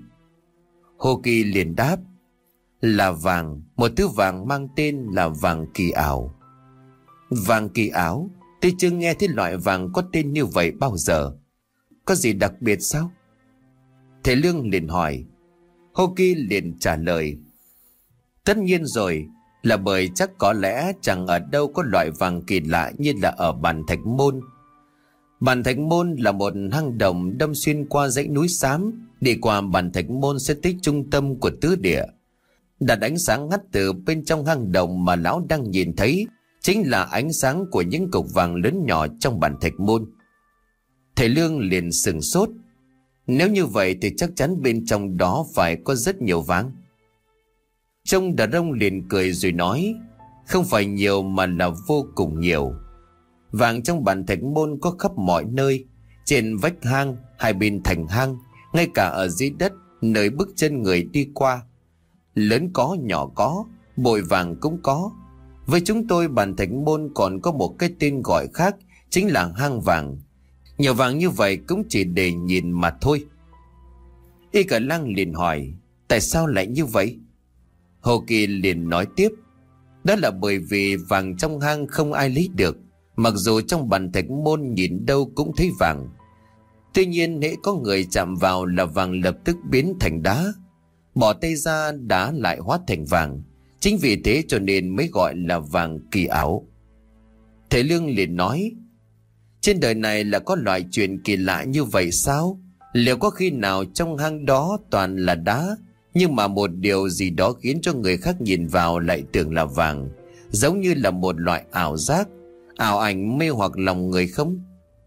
Hồ Kỳ liền đáp: là vàng, một thứ vàng mang tên là vàng kỳ ảo. Vàng kỳ ảo? Tôi chưa nghe thấy loại vàng có tên như vậy bao giờ. Có gì đặc biệt sao? Thầy Lương liền hỏi. Hồ Kỳ liền trả lời: tất nhiên rồi, là bởi chắc có lẽ chẳng ở đâu có loại vàng kỳ lạ như là ở Bàn Thạch Môn. Bàn Thạch Môn là một hang động đâm xuyên qua dãy núi xám. Đi qua Bàn Thạch Môn sẽ tới trung tâm của tứ địa. Đặt ánh sáng ngắt từ bên trong hang động mà lão đang nhìn thấy chính là ánh sáng của những cục vàng lớn nhỏ trong Bàn Thạch Môn. Thầy Lương liền sừng sốt. Nếu như vậy thì chắc chắn bên trong đó phải có rất nhiều vàng. Trông Đà Rông liền cười rồi nói: không phải nhiều mà là vô cùng nhiều. Vàng trong Bàn Thạch Môn có khắp mọi nơi, trên vách hang, hai bên thành hang, ngay cả ở dưới đất nơi bước chân người đi qua. Lớn có nhỏ có, bội vàng cũng có. Với chúng tôi, Bàn Thạch Môn còn có một cái tên gọi khác, chính là hang vàng. Nhiều vàng như vậy cũng chỉ để nhìn mà thôi. Y Cả Lăng liền hỏi: tại sao lại như vậy? Hồ Kỳ liền nói tiếp: đó là bởi vì vàng trong hang không ai lấy được. Mặc dù trong Bàn Thạch Môn nhìn đâu cũng thấy vàng, tuy nhiên hễ có người chạm vào là vàng lập tức biến thành đá, bỏ tay ra đá lại hóa thành vàng. Chính vì thế cho nên mới gọi là vàng kỳ ảo. Thầy Lương liền nói: trên đời này là có loại chuyện kỳ lạ như vậy sao? Liệu có khi nào trong hang đó toàn là đá, nhưng mà một điều gì đó khiến cho người khác nhìn vào lại tưởng là vàng, giống như là một loại ảo giác, ảo ảnh mê hoặc lòng người không?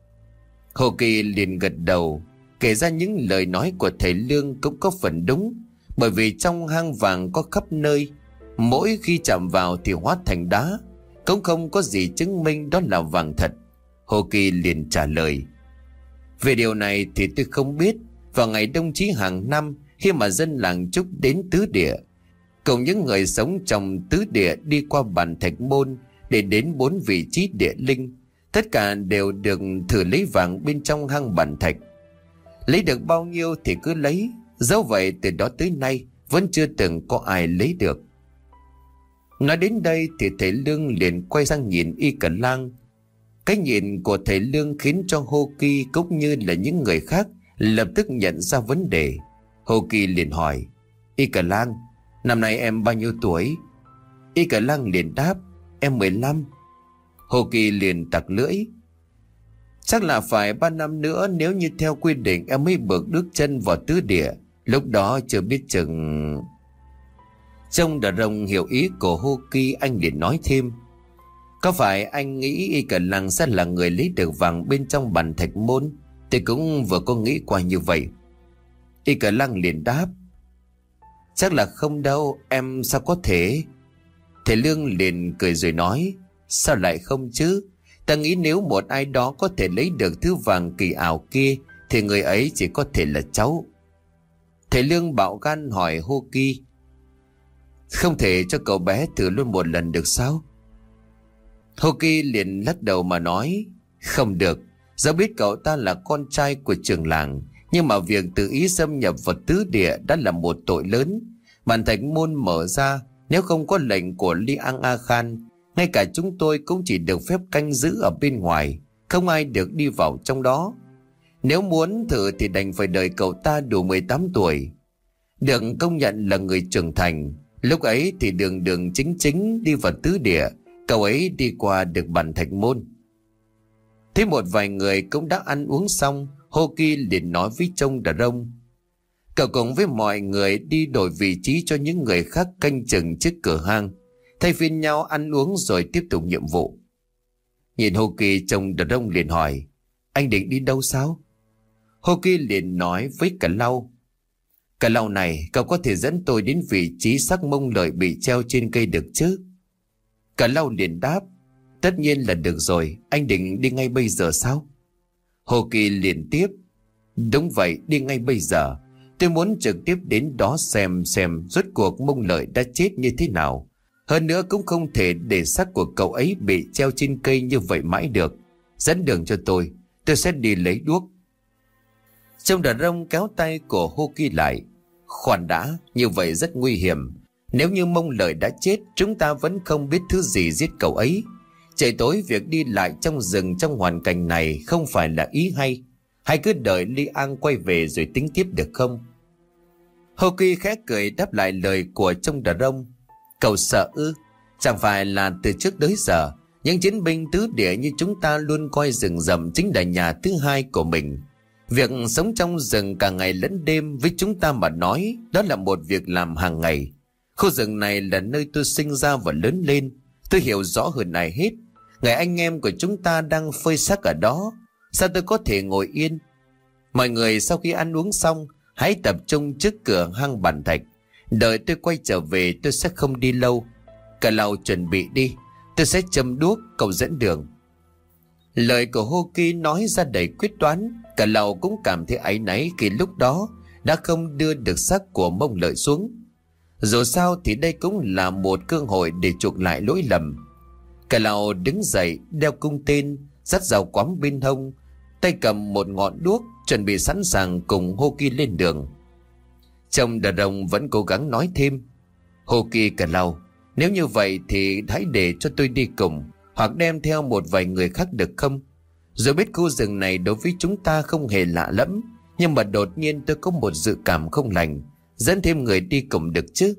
Hồ Kỳ liền gật đầu, kể ra những lời nói của thầy Lương cũng có phần đúng. Bởi vì trong hang vàng có khắp nơi, mỗi khi chạm vào thì hóa thành đá, cũng không có gì chứng minh đó là vàng thật. Hồ Kỳ liền trả lời: về điều này thì tôi không biết. Vào ngày đông chí hàng năm khi mà dân làng Trúc đến tứ địa, cùng những người sống trong tứ địa đi qua bản Thạch Môn để đến bốn vị trí địa linh. Tất cả đều được thử lấy vàng bên trong hang bản thạch. Lấy được bao nhiêu thì cứ lấy, dẫu vậy từ đó tới nay vẫn chưa từng có ai lấy được. Nói đến đây thì thầy Lương liền quay sang nhìn Y Cẩn Lang. Cái nhìn của thầy Lương khiến cho Hô Kỳ cũng như là những người khác lập tức nhận ra vấn đề. Hô Kỳ liền hỏi: Y Cẩn Lang, năm nay em bao nhiêu tuổi? Y Cẩn Lang liền đáp: Em mười lăm. Hô Kỳ liền tặc lưỡi: Chắc là phải ba năm nữa nếu như theo quy định em mới bước bước chân vào tứ địa. Lúc đó chưa biết chừng... Trông Đà Rồng hiểu ý của Hô Kỳ, anh liền nói thêm: Có phải anh nghĩ Y Cẩn Lang sẽ là người lấy được vàng bên trong bản Thạch Môn? Tôi cũng vừa có nghĩ qua như vậy. Y Cẩn Lang liền đáp: Chắc là không đâu, em sao có thể. Thầy Lương liền cười rồi nói: Sao lại không chứ? Ta nghĩ nếu một ai đó có thể lấy được thứ vàng kỳ ảo kia thì người ấy chỉ có thể là cháu. Thầy Lương bạo gan hỏi Hô Kỳ: Không thể cho cậu bé thử luôn một lần được sao? Hô Kỳ liền lắc đầu mà nói: Không được. Dẫu biết cậu ta là con trai của trưởng làng, nhưng mà việc tự ý xâm nhập vào tứ địa đã là một tội lớn. Bản Thạch Môn mở ra, nếu không có lệnh của Li Ang A Khan, ngay cả chúng tôi cũng chỉ được phép canh giữ ở bên ngoài, không ai được đi vào trong đó. Nếu muốn thử thì đành phải đợi cậu ta đủ mười tám tuổi, được công nhận là người trưởng thành. Lúc ấy thì đường đường chính chính đi vào tứ địa, cậu ấy đi qua được bản Thạch Môn. Thế một vài người cũng đã ăn uống xong, Hô Kỳ liền nói với Trông Đà Rông: Cậu cùng với mọi người đi đổi vị trí cho những người khác canh chừng trước cửa hang, thay phiên nhau ăn uống rồi tiếp tục nhiệm vụ. Nhìn Hô Kỳ, Trông Đà Rông liền hỏi: Anh định đi đâu sao? Hô Kỳ liền nói với Cả Lau: Cả Lau này, cậu có thể dẫn tôi đến vị trí xác mông lợi bị treo trên cây được chứ? Cả Lau liền đáp: Tất nhiên là được rồi. Anh định đi ngay bây giờ sao? Hô Kỳ liền tiếp: Đúng vậy, đi ngay bây giờ. Tôi muốn trực tiếp đến đó xem xem rốt cuộc mông lợi đã chết như thế nào. Hơn nữa cũng không thể để xác của cậu ấy bị treo trên cây như vậy mãi được. Dẫn đường cho tôi, tôi sẽ đi lấy đuốc. Trông Đà Rông kéo tay của Hô Kỳ lại: Khoan đã, như vậy rất nguy hiểm. Nếu như mông lợi đã chết, chúng ta vẫn không biết thứ gì giết cậu ấy. Trời tối việc đi lại trong rừng trong hoàn cảnh này không phải là ý hay. Hãy cứ đợi Li Ang quay về rồi tính tiếp được không? Hô Kỳ khẽ cười đáp lại lời của Trông Đà Rông: Cậu sợ ư? Chẳng phải là từ trước tới giờ những chiến binh tứ địa như chúng ta luôn coi rừng rậm chính là nhà thứ hai của mình. Việc sống trong rừng cả ngày lẫn đêm với chúng ta mà nói, đó là một việc làm hàng ngày. Khu rừng này là nơi tôi sinh ra và lớn lên. Tôi hiểu rõ hơn ai hết. Ngày anh em của chúng ta đang phơi xác ở đó, sao tôi có thể ngồi yên? Mọi người sau khi ăn uống xong, hãy tập trung trước cửa hang bản thạch. Đợi tôi quay trở về, tôi sẽ không đi lâu. Cả Lau chuẩn bị đi, tôi sẽ châm đuốc, cậu dẫn đường. Lời của Hô Kỳ nói ra đầy quyết đoán. Cả Lau cũng cảm thấy áy náy khi lúc đó đã không đưa được xác của mông lợi xuống. Dù sao thì đây cũng là một cơ hội để chuộc lại lỗi lầm. Cả Lau đứng dậy, đeo cung tên, dắt dao quắm bên hông, tay cầm một ngọn đuốc, chuẩn bị sẵn sàng cùng Hô Kỳ lên đường. Trông Đà Rông vẫn cố gắng nói thêm: Hô Kỳ, Cả Lau, nếu như vậy thì hãy để cho tôi đi cùng, hoặc đem theo một vài người khác được không? Rồi biết khu rừng này đối với chúng ta không hề lạ lẫm, nhưng mà đột nhiên tôi có một dự cảm không lành. Dẫn thêm người đi cùng được chứ?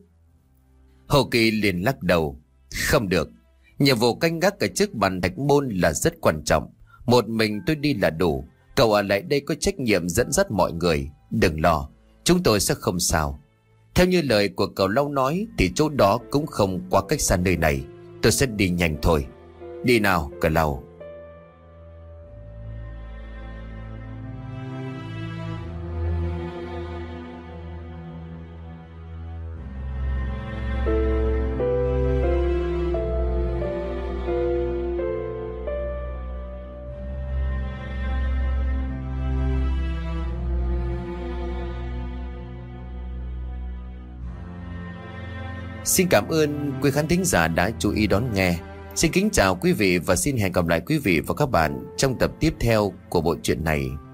Hô Kỳ liền lắc đầu: Không được. Nhiệm vụ canh gác ở trước bản Thạch Môn là rất quan trọng. Một mình tôi đi là đủ. Cậu ở lại đây có trách nhiệm dẫn dắt mọi người. Đừng lo, chúng tôi sẽ không sao. Theo như lời của cậu Lau nói thì chỗ đó cũng không quá cách xa nơi này. Tôi sẽ đi nhanh thôi. Đi nào, cậu Lau. Xin cảm ơn quý khán thính giả đã chú ý đón nghe. Xin kính chào quý vị và xin hẹn gặp lại quý vị và các bạn trong tập tiếp theo của bộ truyện này.